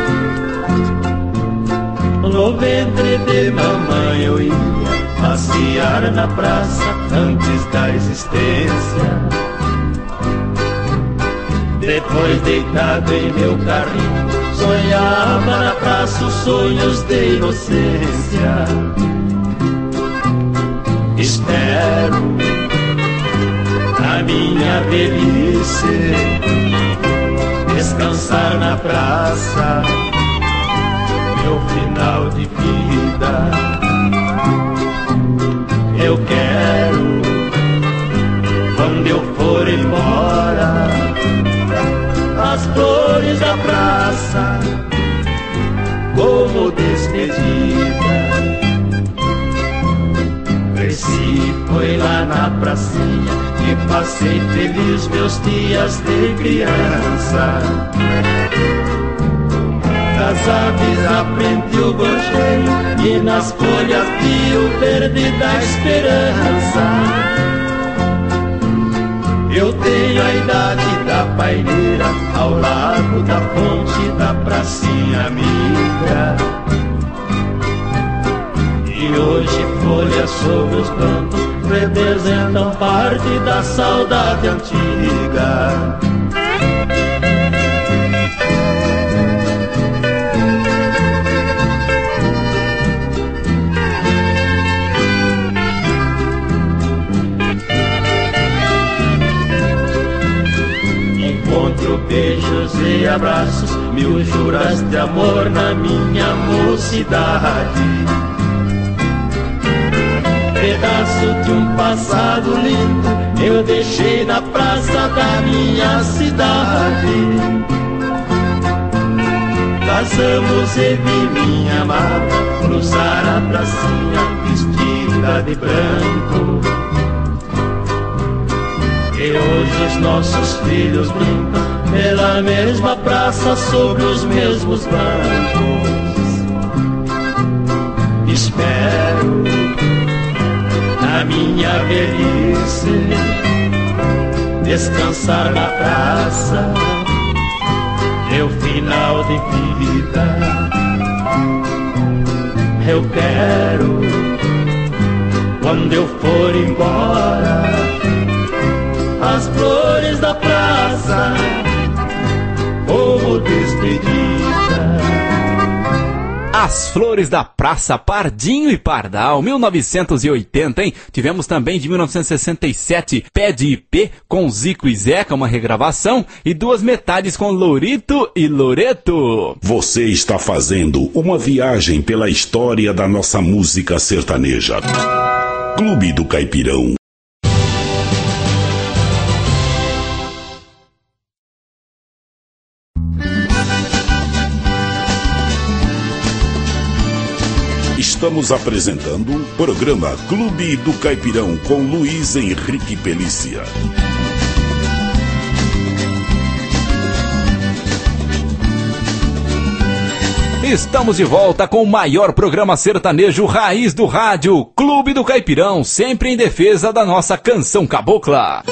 No ventre de mamãe eu ia passear na praça antes da existência. Depois deitado em meu carrinho, sonhava na praça os sonhos de inocência. Espero na minha velhice descansar na praça, meu final de vida. Eu quero, quando eu for embora, as flores da praça como despedida. Cresci, foi lá na pracinha e passei feliz meus dias de criança. Das aves aprendi o gorjeio e nas folhas vi o verde da esperança. Eu tenho a idade da paineira, ao lado da fonte da pracinha amiga. que hoje folhas sobre os campos representam parte da saudade antiga. Encontro beijos e abraços, mil juras de amor na minha mocidade. Pedaço de um passado lindo eu deixei na praça da minha cidade. Casamos e vi minha amada cruzar a pracinha vestida de branco. E hoje os nossos filhos brincam pela mesma praça sobre os mesmos bancos. Espero na minha velhice descansar na praça, meu final de vida. Eu quero, quando eu for embora, as flores da praça como despedida. As Flores da Praça, Pardinho e Pardal, mil novecentos e oitenta, hein? Tivemos também de mil novecentos e sessenta e sete, Pé de Ipê, com Zico e Zeca, uma regravação, e Duas Metades com Lourito e Loreto. Você está fazendo uma viagem pela história da nossa música sertaneja. Clube do Caipirão. Estamos apresentando o programa Clube do Caipirão com Luiz Henrique Pelícia. Estamos de volta com o maior programa sertanejo raiz do rádio, Clube do Caipirão, sempre em defesa da nossa canção cabocla.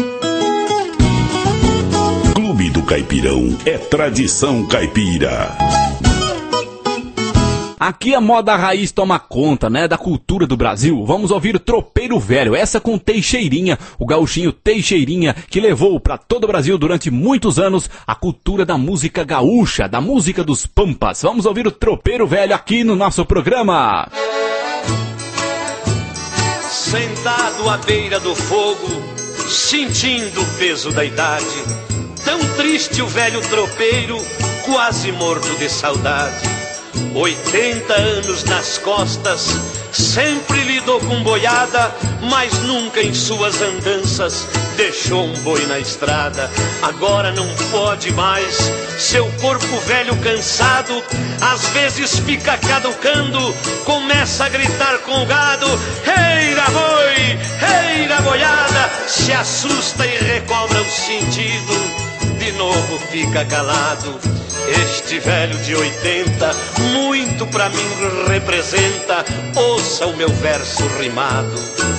Clube do Caipirão é tradição caipira. Aqui a moda raiz toma conta, né, da cultura do Brasil. Vamos ouvir Tropeiro Velho, essa com Teixeirinha, o gauchinho Teixeirinha, que levou para todo o Brasil durante muitos anos a cultura da música gaúcha, da música dos pampas. Vamos ouvir o Tropeiro Velho aqui no nosso programa. Sentado à beira do fogo, sentindo o peso da idade, tão triste o velho tropeiro, quase morto de saudade. Oitenta anos nas costas, sempre lidou com boiada, mas nunca em suas andanças deixou um boi na estrada. Agora não pode mais, seu corpo velho cansado, às vezes fica caducando, começa a gritar com o gado: eira boi, eira boiada, se assusta e recobra o sentido, de novo fica calado. Este velho de oitenta, muito pra mim representa, ouça o meu verso rimado.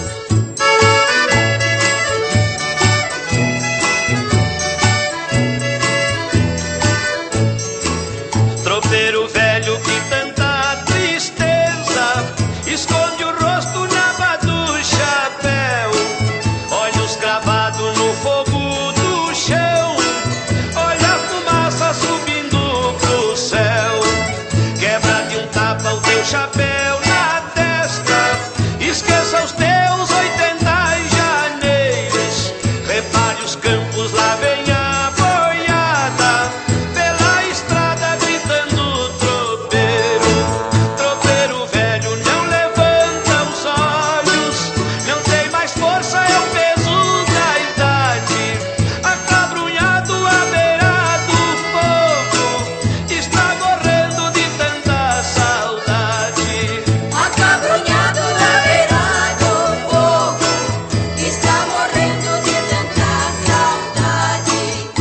Tropeiro velho que tanta tristeza, esconde o rosto na aba do chapéu, olhos cravados no fogo do chão, olha a fumaça subindo pro céu. Quebra de um tapa o teu chapéu na testa, esqueça os teus oitenta janeiros, repare os campos, lá vem a boiada, pela estrada gritando tropeiro. Tropeiro velho não levanta os olhos, não tem mais força, é o peso da idade, acabrunhado à beira do fogo, está morrendo de tanta saudade. Acabrunhado na beira do fogo, está morrendo de tanta saudade.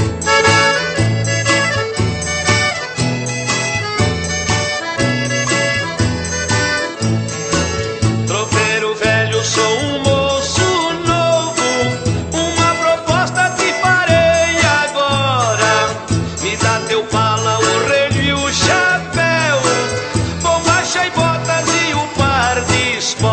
Tropeiro velho, sou um moço novo, uma proposta te farei agora. Me dá teu pala, o relho e o chapéu, bombacha e botas e um par de esporas.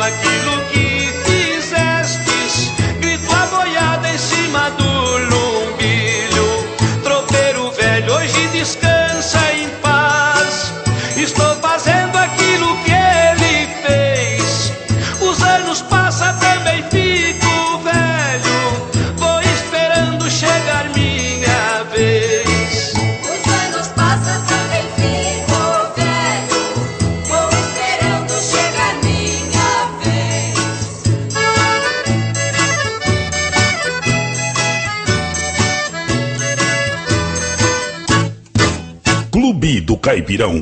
aquilo que fizestes. Grito a boiada em cima do lumbilho. Tropeiro velho hoje descansa em paz. Estou fazendo aquilo que ele fez. Os anos passam, também fico velho. Vou esperando chegar minha vez. Os anos passam, também fico velho. Vou esperando chegar minha vez. Clube do Caipirão.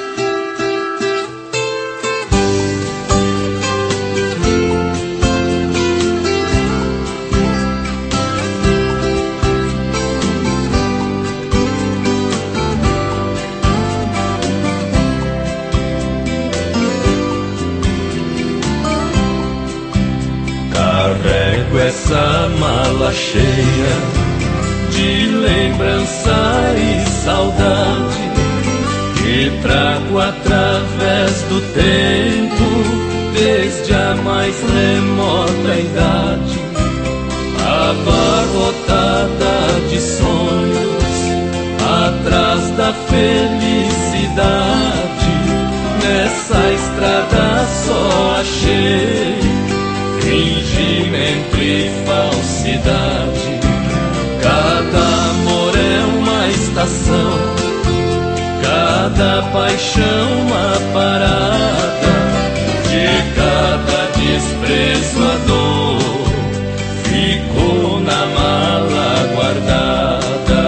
Carrego essa mala cheia de lembrança e saudade, que trago através do tempo, desde a mais remota idade, abarrotada de sonhos, atrás da felicidade. Nessa estrada só achei fingimento e falsidade. Cada amor é uma estação, cada paixão uma parada. De cada desprezo a dor ficou na mala guardada.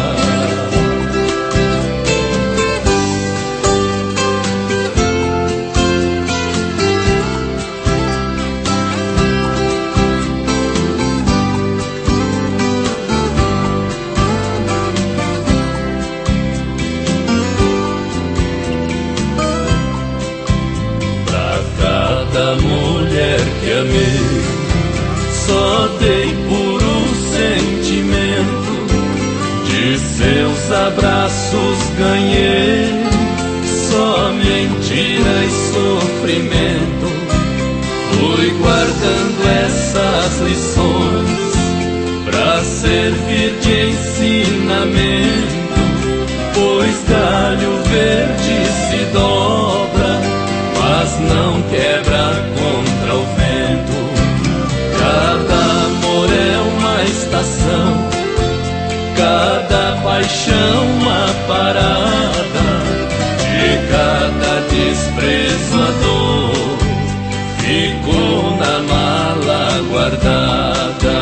Da mulher que amei, só dei puro sentimento. De seus abraços ganhei só mentira e sofrimento. Fui guardando essas lições pra servir de ensinamento, pois galho verde se dobra, mas não quebra contra o vento. Cada amor é uma estação, cada paixão uma parada. De cada desprezo a dor ficou na mala guardada.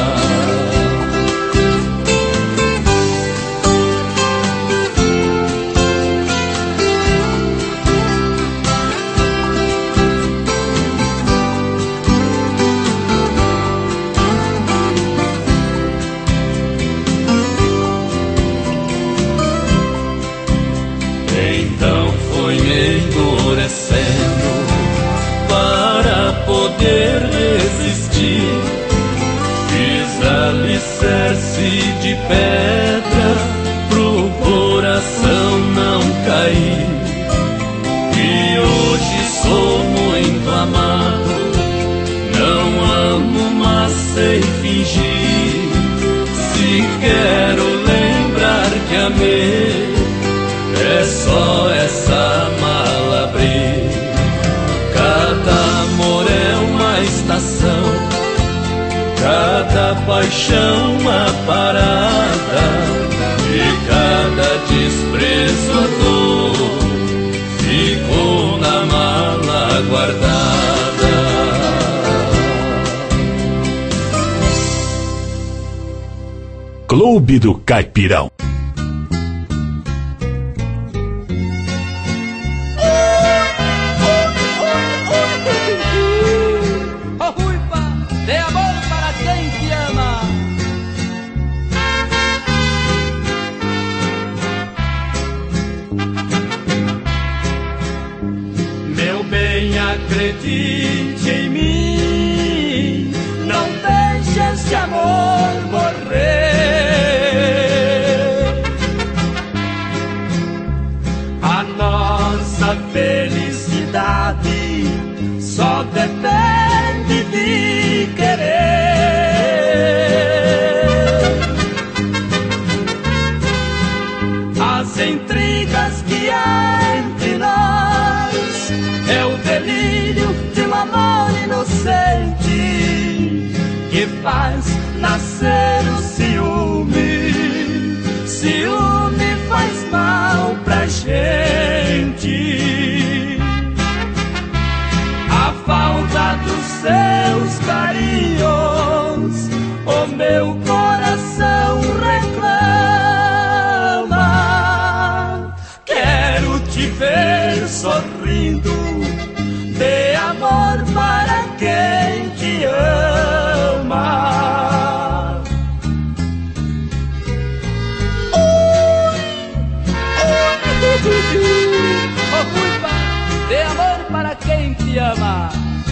Para poder resistir, fiz alicerce de pedra pro coração não cair. E hoje sou muito amado, não amo, mas sei fingir. Se quero lembrar que amei, é só essa mala abrir. Cada amor é uma estação, cada paixão uma parada. De cada desprezo a dor ficou na mala guardada. Clube do Caipirão. Acredite em mim, não deixe esse amor morrer. A nossa felicidade só depende me querer. As intrigas que há entre nós é o delírio de um amor inocente que faz nascer o ciúme. Ciúme faz mal pra gente. A falta dos seus carinhos o meu coração reclama. Quero te ver sorrindo, dê amor para quem te ama. Oh, culpa, dê amor para quem te ama.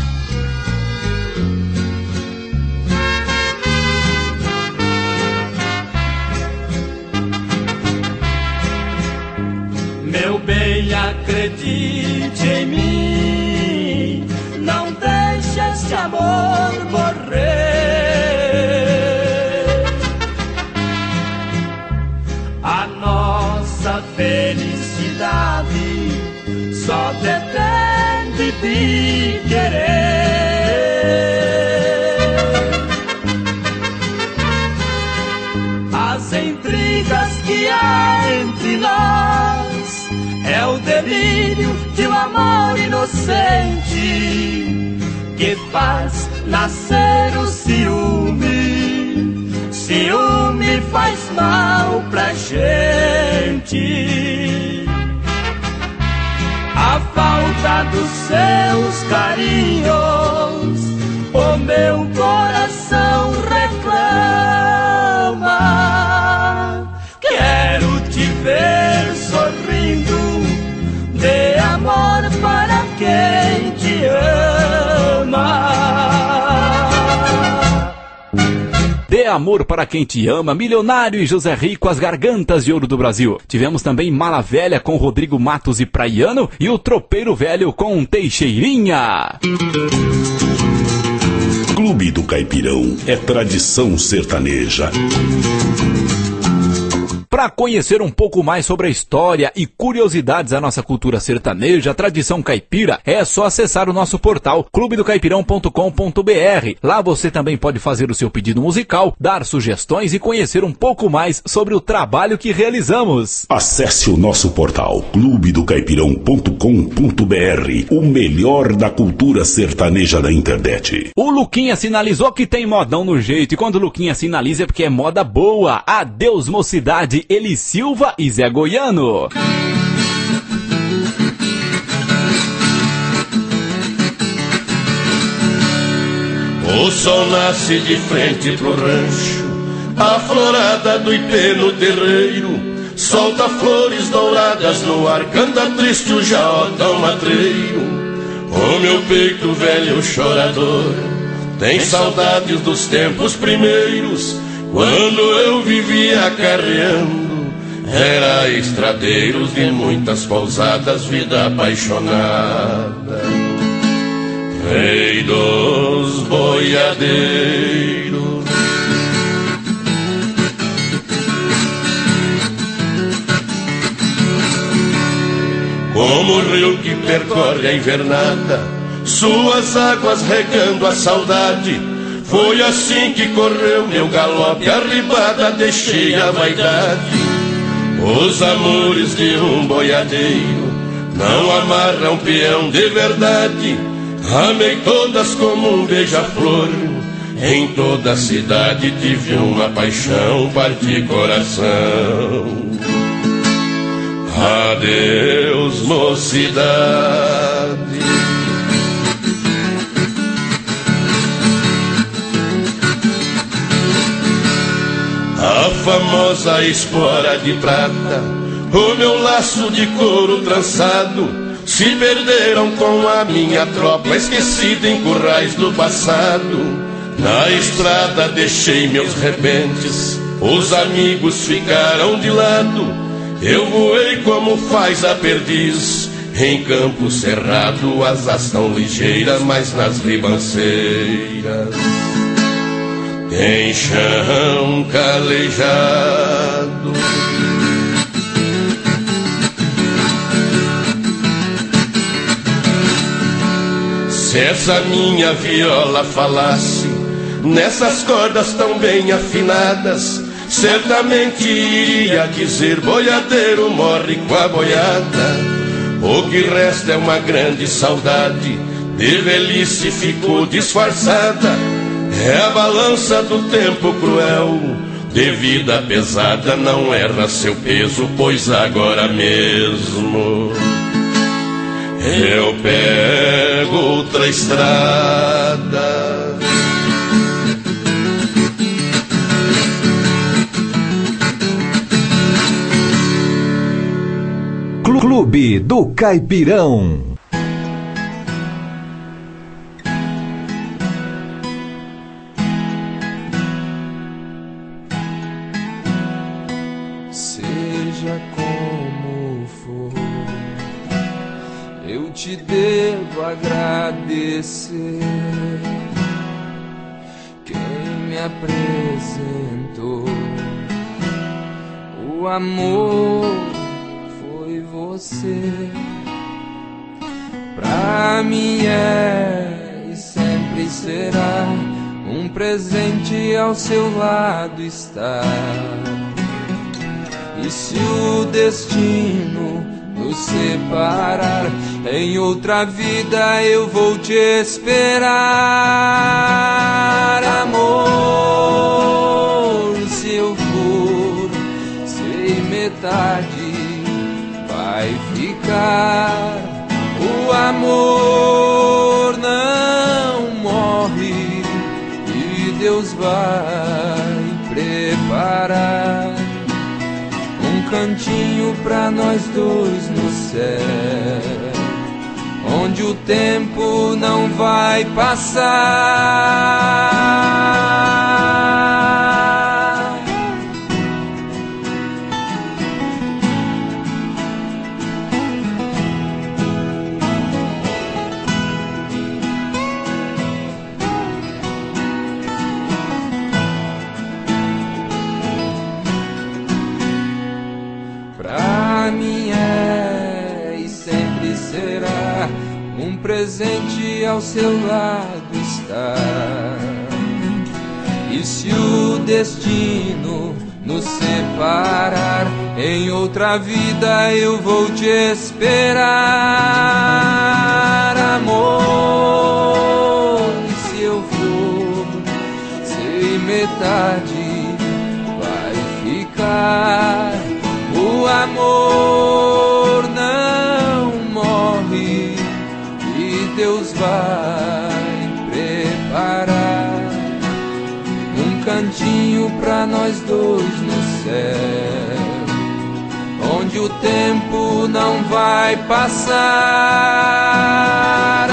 Meu bem, acredite em mim, não deixe este amor morrer. A nossa felicidade só depende de querer. As intrigas que há entre nós é o delírio de um amor inocente que faz nascer o ciúme. Ciúme faz mal pra gente. A falta dos seus carinhos o meu coração reclama. Quero te ver sorrindo, dê amor para quem te ama. Dê amor para quem te ama, Milionário e José Rico, as gargantas de ouro do Brasil. Tivemos também Mala Velha com Rodrigo Matos e Praiano e o Tropeiro Velho com Teixeirinha. Clube do Caipirão é tradição sertaneja. Para conhecer um pouco mais sobre a história e curiosidades da nossa cultura sertaneja, a tradição caipira, é só acessar o nosso portal clube do caipirão ponto com ponto b r. Lá você também pode fazer o seu pedido musical, dar sugestões e conhecer um pouco mais sobre o trabalho que realizamos. Acesse o nosso portal clube do caipirão ponto com ponto b r, o melhor da cultura sertaneja da internet. O Luquinha sinalizou que tem modão no jeito, e quando o Luquinha sinaliza é porque é moda boa. Adeus, mocidade, Eli Silva e Zé Goiano. O sol nasce de frente pro rancho, a florada do ipê no terreiro solta flores douradas no ar, canta triste o jaotão matreiro. O meu peito velho chorador tem saudades dos tempos primeiros, quando eu vivia carreando, era estradeiros de muitas pousadas, vida apaixonada. Rei dos boiadeiros. Como o rio que percorre a invernada, suas águas regando a saudade, foi assim que correu meu galope, arribada deixei a vaidade. Os amores de um boiadeiro não amarram peão de verdade. Amei todas como um beija-flor, em toda a cidade tive uma paixão, parti coração. Adeus, mocidade. A famosa espora de prata, o meu laço de couro trançado, se perderam com a minha tropa, esquecida em currais do passado. Na estrada deixei meus repentes, os amigos ficaram de lado. Eu voei como faz a perdiz, Em campo cerrado as asas são ligeiras, mas nas ribanceiras tem chão calejado. Se essa minha viola falasse nessas cordas tão bem afinadas, certamente iria dizer: boiadeiro morre com a boiada. O que resta é uma grande saudade, de velhice ficou disfarçada. É a balança do tempo cruel, de vida pesada, não erra seu peso, pois agora mesmo eu pego outra estrada. Clube do Caipirão. Seja como for, eu te devo agradecer. Quem me apresentou o amor foi você. Pra mim é e sempre será um presente ao seu lado estar. E se o destino nos separar, em outra vida eu vou te esperar. Amor, se eu for sem metade, vai ficar. O amor não morre e Deus vai preparar um cantinho pra nós dois no céu, onde o tempo não vai passar. Pra mim é e sempre será um presente ao seu lado estar. E se o destino nos separar, em outra vida eu vou te esperar. Amor, se eu for sem metade, vai ficar. O amor não morre e Deus vai preparar um cantinho pra nós dois no céu, onde o tempo não vai passar.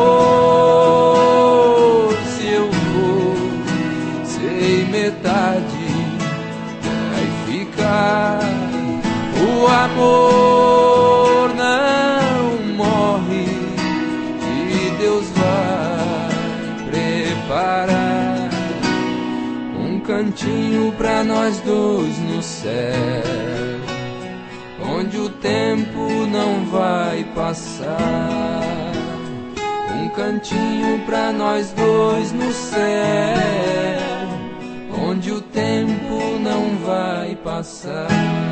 Amor, se eu for sem metade, vai ficar. O amor não morre e Deus vai preparar um cantinho pra nós dois no céu, onde o tempo não vai passar. Um cantinho pra nós dois no céu, onde o tempo não vai passar.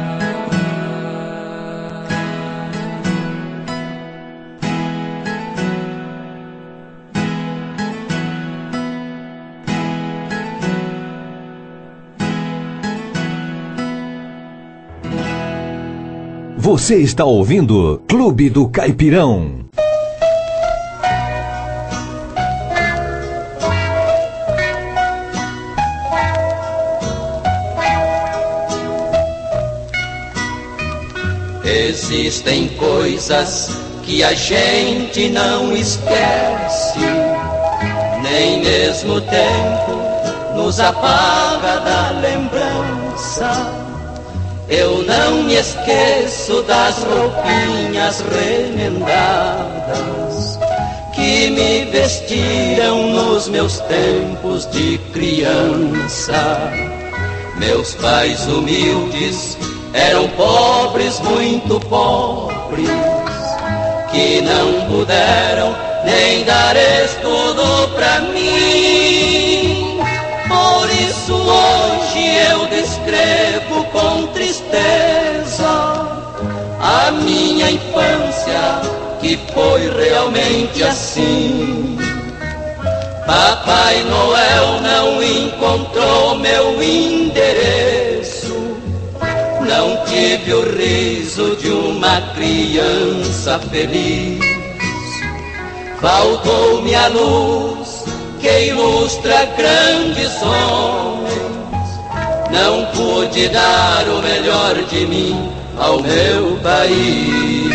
Você está ouvindo Clube do Caipirão. Existem coisas que a gente não esquece, nem mesmo o tempo nos apaga da lembrança. Eu não me esqueço das roupinhas remendadas que me vestiram nos meus tempos de criança. Meus pais humildes eram pobres, muito pobres, que não puderam nem dar estudo pra mim. Por isso hoje eu descrevo com tristeza a minha infância, que foi realmente assim. Papai Noel não encontrou meu endereço, não tive o riso de uma criança feliz. Faltou-me a luz que ilustra grandes homens, não pude dar o melhor de mim ao meu país.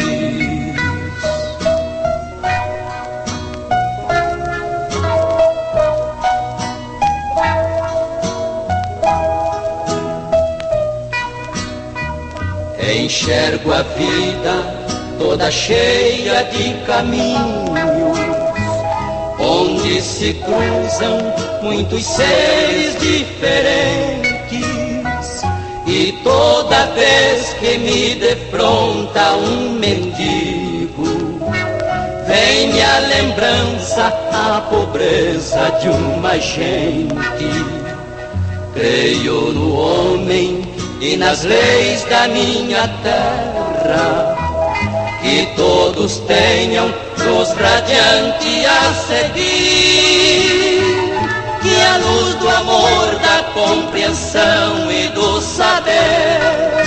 Enxergo a vida toda cheia de caminhos, onde se cruzam muitos seres diferentes, e toda vez que me defronta um mendigo, vem-me a lembrança, a pobreza de uma gente. Creio no homem e nas leis da minha terra, que todos tenham luz radiante a seguir, que a luz do amor, da compreensão e do saber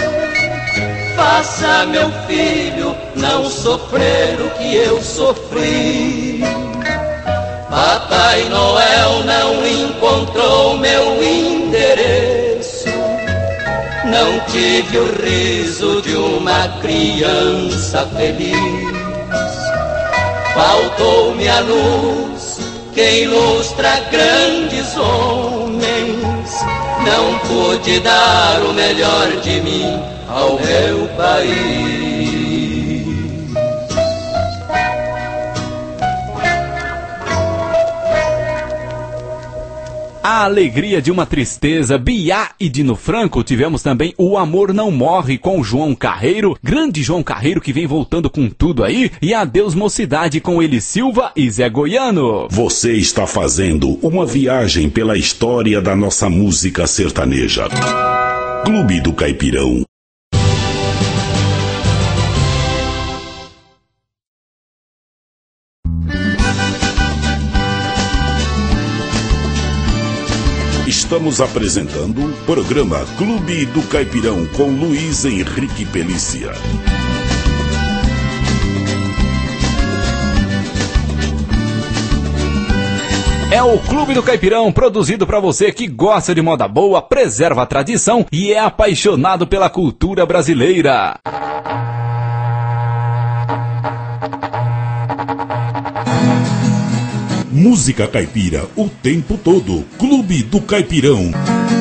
faça meu filho não sofrer o que eu sofri. Papai Noel não encontrou meu endereço, não tive o riso de uma criança feliz. Faltou-me a luz que ilustra grandes homens, não pude dar o melhor de mim ao meu país. A alegria de uma tristeza, Biá e Dino Franco. Tivemos também O Amor Não Morre com João Carreiro, grande João Carreiro que vem voltando com tudo aí, e Adeus Mocidade com Eli Silva e Zé Goiano. Você está fazendo uma viagem pela história da nossa música sertaneja. Clube do Caipirão. Estamos apresentando o programa Clube do Caipirão com Luiz Henrique Pelícia. É o Clube do Caipirão, produzido para você que gosta de moda boa, preserva a tradição e é apaixonado pela cultura brasileira. Música caipira o tempo todo. Clube do Caipirão.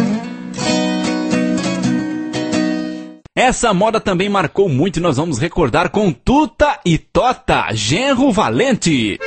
Essa moda também marcou muito e nós vamos recordar com Tuta e Tota, Genro Valente.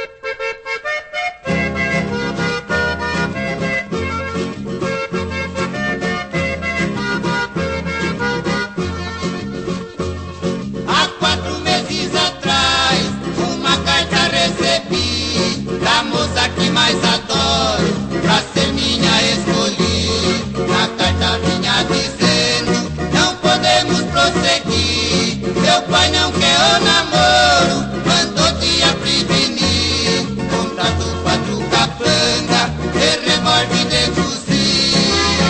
Há quatro meses atrás, uma carta recebi da moça que mais adoro, pra ser minha escolhi. Na carta vinha dizendo, não podemos prosseguir, seu pai não quer o namoro, mandou te a prevenir. Contrato quatro capanga, de revólver de fuzil,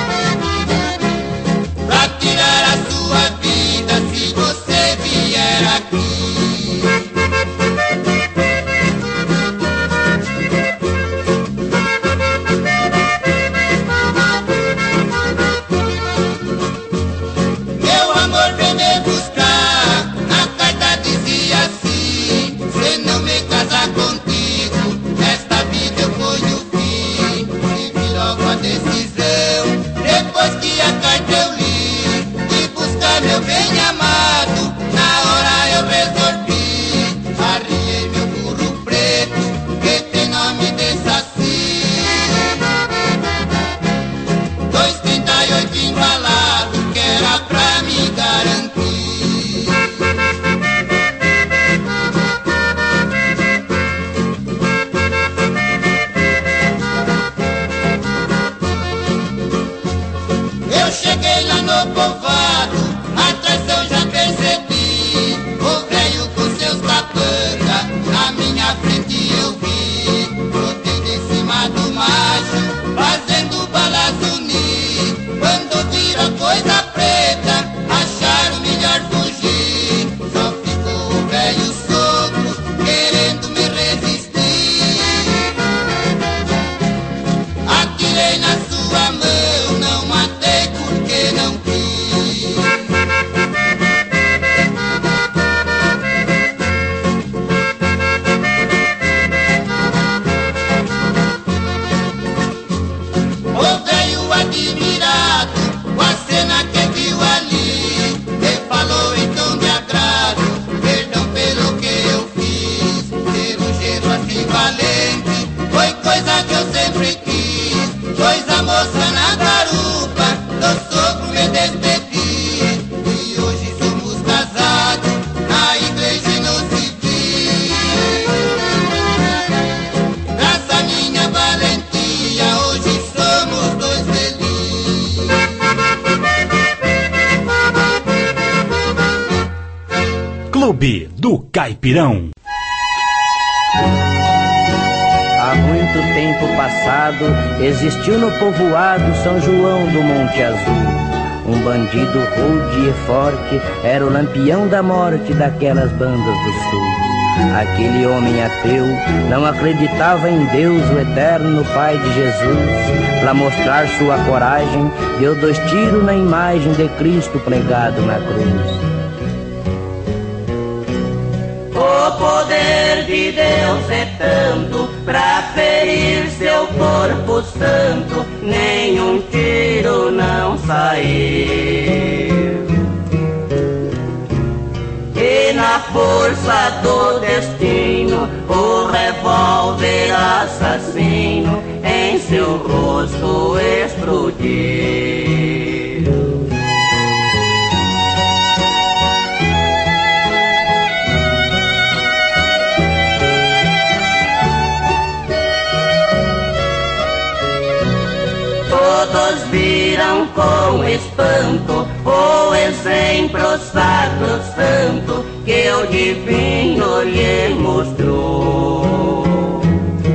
pra tirar a sua vida se você vier aqui. Meu amor vem me buscar, na carta dizia assim, se não me casar contigo, nesta vida eu ponho o fim. Tive logo a decisão, depois que a carta eu li, de buscar macho, fazendo balazuni. Quando vira coisa preta, acharam melhor fugir. Só ficou o velho sogro querendo me resistir. Atirei na sua mão, não matei porque não quis. O velho admirado com a cena que viu ali, me falou em tom de agrado, perdão pelo que eu fiz. Ter um jeito assim valente foi coisa que eu sempre quis. Pois a moça na garupa do sogro me despedi, e hoje somos casados na igreja e no civil. Graças à minha valentia, hoje somos dois felizes. Clube do Caipirão. Há muito tempo passado, existiu no povoado São João do Monte Azul um bandido rude e forte, era o lampião da morte daquelas bandas do sul. Aquele homem ateu não acreditava em Deus, o eterno Pai de Jesus. Para mostrar sua coragem, deu dois tiros na imagem de Cristo pregado na cruz. O poder de Deus é tanto, pra ferir seu corpo santo, nenhum tiro não saiu. E na força do destino, o revólver assassino em seu rosto explodiu. Todos viram com espanto o exemplo sacrosanto que o divino lhe mostrou.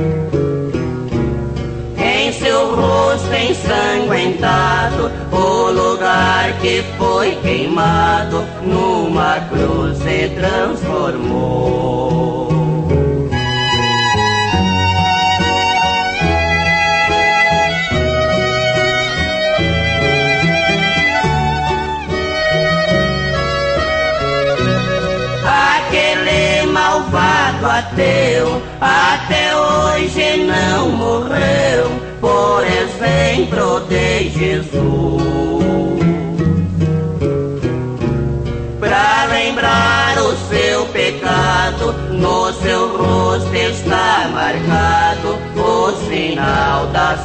Em seu rosto ensanguentado, o lugar que foi queimado numa cruz se transformou. Malvado ateu, até hoje não morreu, por exemplo de Jesus. Pra lembrar o seu pecado, no seu rosto está marcado o sinal da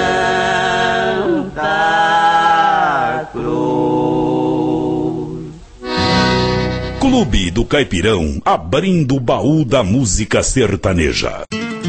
Santa Cruz. Clube do Caipirão, abrindo o baú da música sertaneja.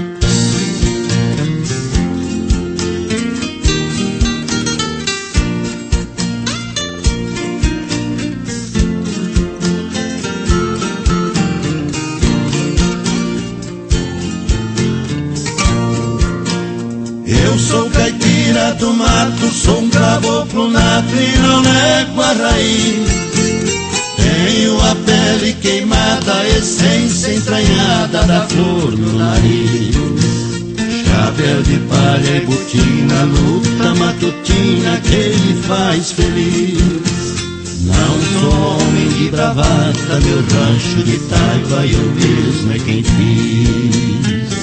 Eu sou caipira do mato, sou um caboclo nato e não nego a raiz. Tenho a pele queimada, a essência entranhada da flor no nariz. Chapéu de palha e botina, luta matutina que me faz feliz. Não sou homem de bravata, meu rancho de taipa eu mesmo é quem fiz.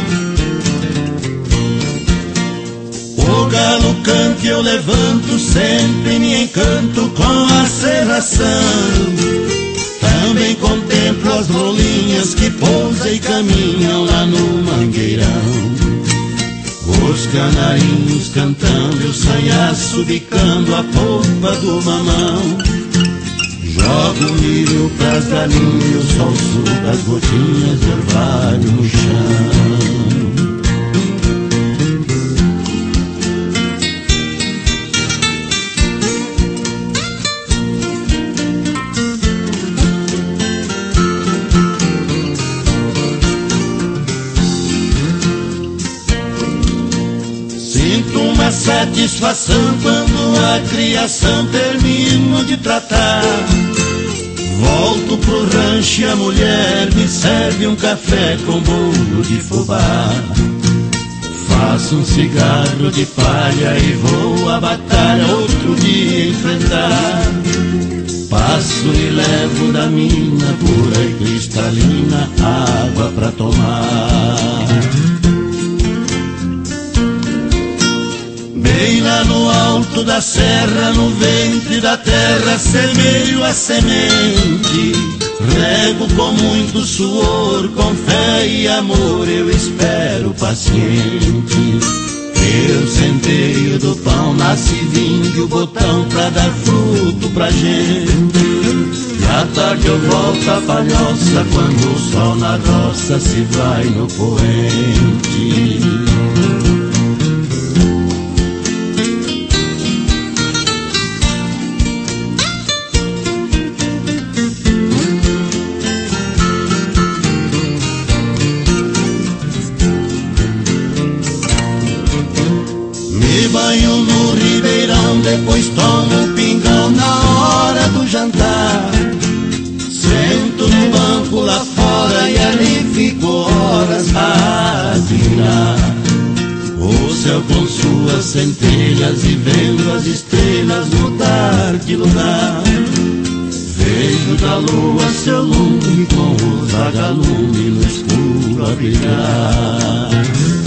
O galo canta e eu levanto, sempre me encanto com a serração. Também contemplo as rolinhas que pousam e caminham lá no mangueirão. Os canarinhos cantando, o sanhaço bicando a polpa do mamão. Jogo milho pras galinhas, o sol suga as gotinhas de orvalho no chão. Sinto uma satisfação quando a criação termino de tratar. Volto pro rancho e a mulher me serve um café com bolo de fubá. Faço um cigarro de palha e vou à batalha outro dia enfrentar. Passo e levo da mina pura e cristalina água pra tomar. Bem lá no alto da serra, no ventre da terra, semeio a semente. Rego com muito suor, com fé e amor, eu espero paciente. Eu centeio do pão, nasce vindo o botão pra dar fruto pra gente. E à tarde eu volto à palhoça, quando o sol na roça se vai no poente. Banho no ribeirão, depois tomo um pingão na hora do jantar. Sento no banco lá fora e ali fico horas a admirar o céu com suas centelhas e vendo as estrelas mudar de lugar. Vejo da lua seu lume com os vagalumes no escuro a brilhar.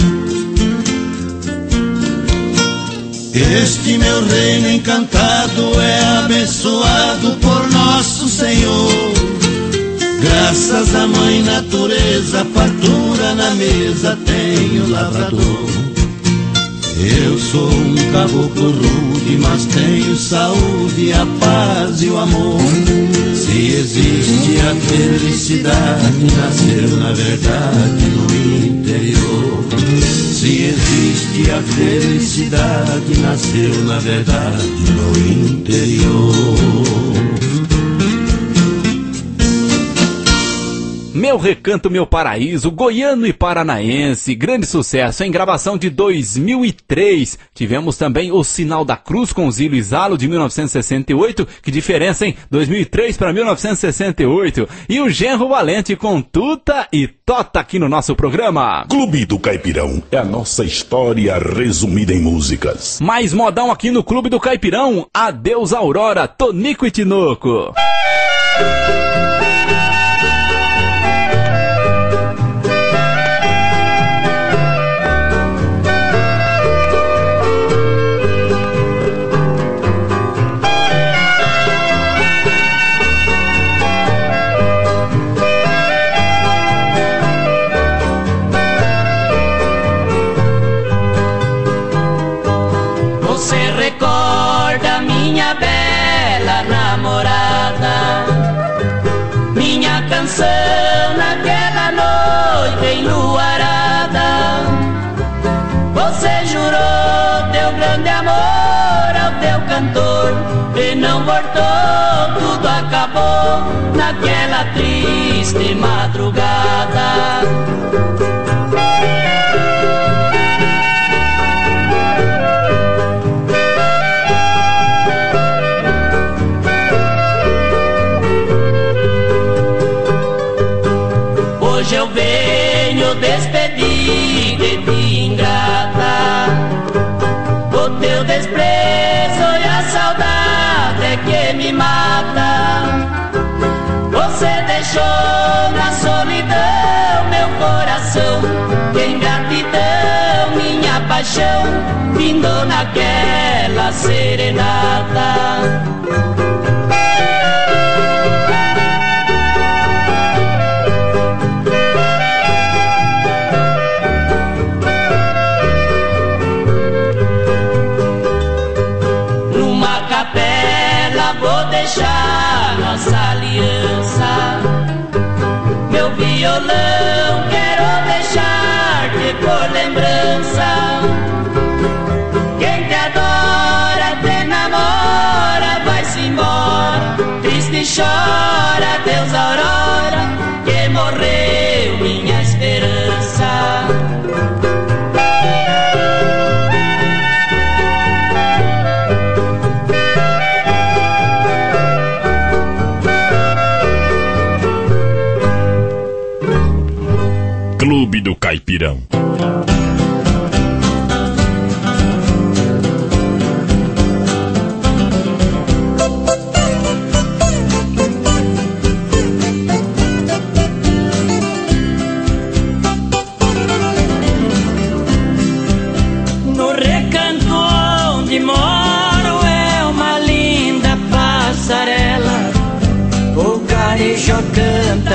Este meu reino encantado é abençoado por nosso Senhor. Graças à mãe natureza, fartura na mesa tenho lavrador. Eu sou um caboclo rude, mas tenho saúde, a paz e o amor. Se existe a felicidade, nasceu na verdade no interior. Se existe a felicidade, nasceu na verdade no interior. Meu Recanto, Meu Paraíso, goiano e paranaense, grande sucesso em gravação de dois mil e três. Tivemos também O Sinal da Cruz com Zilo e Zalo de mil novecentos e sessenta e oito, que diferença, hein? dois mil e três para mil novecentos e sessenta e oito. E o Genro Valente com Tuta e Tota aqui no nosso programa. Clube do Caipirão é a nossa história resumida em músicas. Mais modão aqui no Clube do Caipirão, Adeus Aurora, Tonico e Tinoco. Canção naquela noite enluarada, você jurou teu grande amor ao teu cantor e não voltou, tudo acabou naquela triste madrugada. Hoje eu venho despedir de ti, ingrata. O teu desprezo e a saudade é que me mata. Você deixou na solidão meu coração, que ingratidão minha paixão findou naquela serenata. Vou deixar nossa aliança, meu violão quero deixar-te por lembrança. Quem te adora, te namora, vai-se embora, triste chora, Deus Aurora, que morreu minha esperança.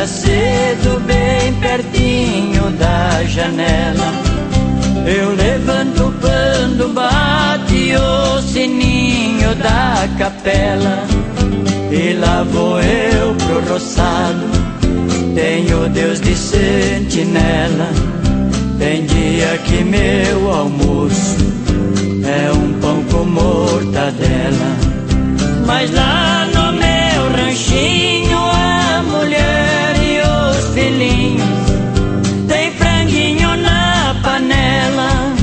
acorda cedo, bem pertinho da janela. Eu levanto quando bate o sininho da capela. E lá vou eu pro roçado, tenho Deus de sentinela. Tem dia que meu almoço é um pão com mortadela. Mas lá no meu ranchinho, a mulher e os filhinhos tem franguinho na panela.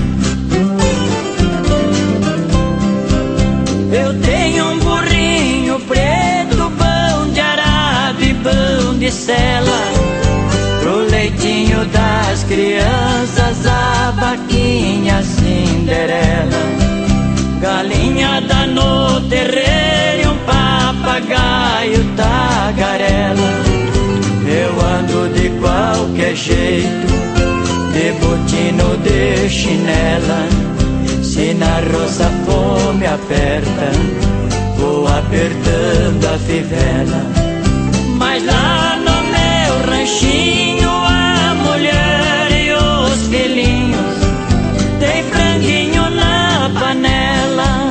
Eu tenho um burrinho preto, pão de arado e pão de sela. Pro leitinho das crianças, a vaquinha Cinderela. Galinhada no terreiro e um papagaio tagarela. Eu ando de qualquer jeito, de botino, de chinela. Se na roça a fome aperta, vou apertando a fivela. Mas lá no meu ranchinho, a mulher e os filhinhos tem franguinho na panela.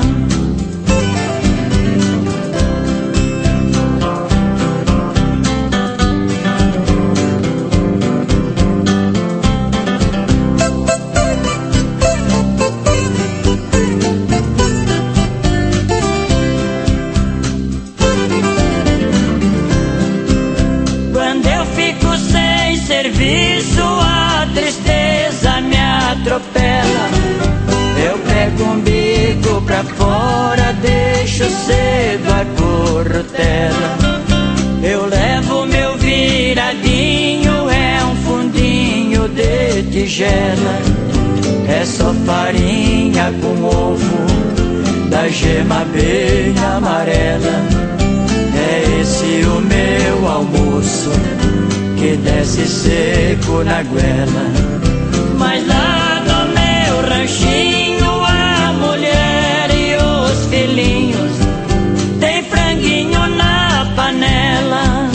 Serviço, a tristeza me atropela. Eu pego um bico pra fora, deixo cedo a corrutela. Eu levo meu viradinho, é um fundinho de tigela. É só farinha com ovo, da gema bem amarela. É esse o meu almoço, que desce seco na goela. Mas lá no meu ranchinho, a mulher e os filhinhos tem franguinho na panela.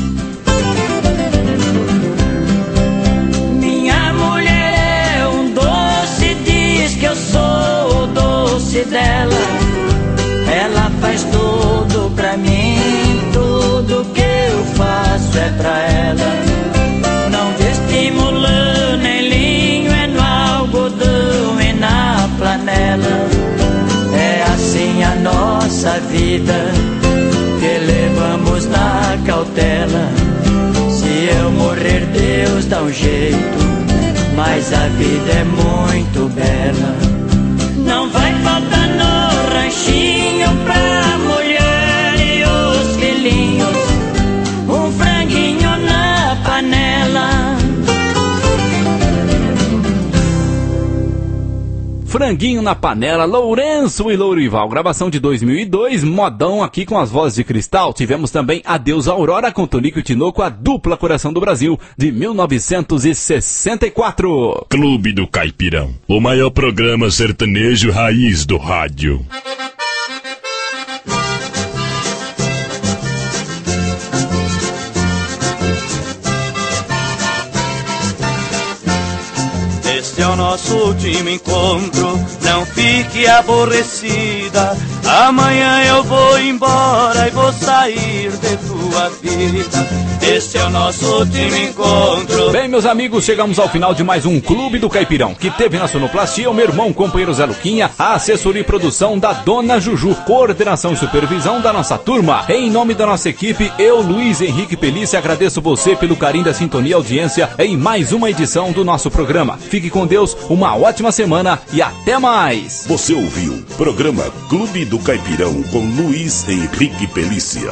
Minha mulher é um doce, diz que eu sou o doce dela. Ela faz tudo pra mim, tudo que eu faço é pra ela. Não vestimos lã nem linho, é no algodão e na flanela. É assim a nossa vida, que levamos na cautela. Se eu morrer, Deus dá um jeito, mas a vida é muito bela. Não vai faltar no ranchinho pra mulher e os filhinhos um franguinho na panela. Franguinho na Panela, Lourenço e Lourival, gravação de dois mil e dois, modão aqui com as vozes de Cristal. Tivemos também Adeus Aurora com Tonico e Tinoco, a dupla Coração do Brasil, de mil novecentos e sessenta e quatro. Clube do Caipirão, o maior programa sertanejo raiz do rádio. Este é o nosso último encontro, não fique aborrecida. Amanhã eu vou embora e vou sair de tua vida. Este é o nosso último encontro. Bem, meus amigos, chegamos ao final de mais um Clube do Caipirão, que teve na sonoplastia o meu irmão, companheiro Zé Luquinha, a assessoria e produção da Dona Juju, coordenação e supervisão da nossa turma. Em nome da nossa equipe, eu, Luiz Henrique Pelícia, agradeço você pelo carinho da sintonia e audiência em mais uma edição do nosso programa. Fique com Deus, uma ótima semana e até mais. Você ouviu programa Clube do Caipirão com Luiz Henrique Pelícia.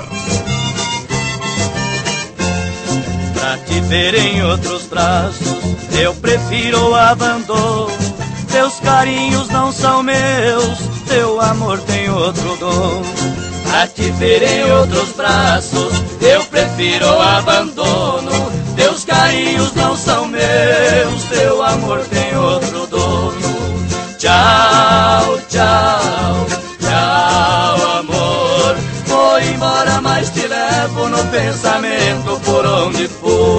Pra te ver em outros braços, eu prefiro o abandono. Teus carinhos não são meus, teu amor tem outro dono. Pra te ver em outros braços, eu prefiro o abandono. Teus carinhos não são meus, teu amor tem outro dono. Tchau, tchau, tchau, amor. Vou embora, mas te levo no pensamento por onde onde for.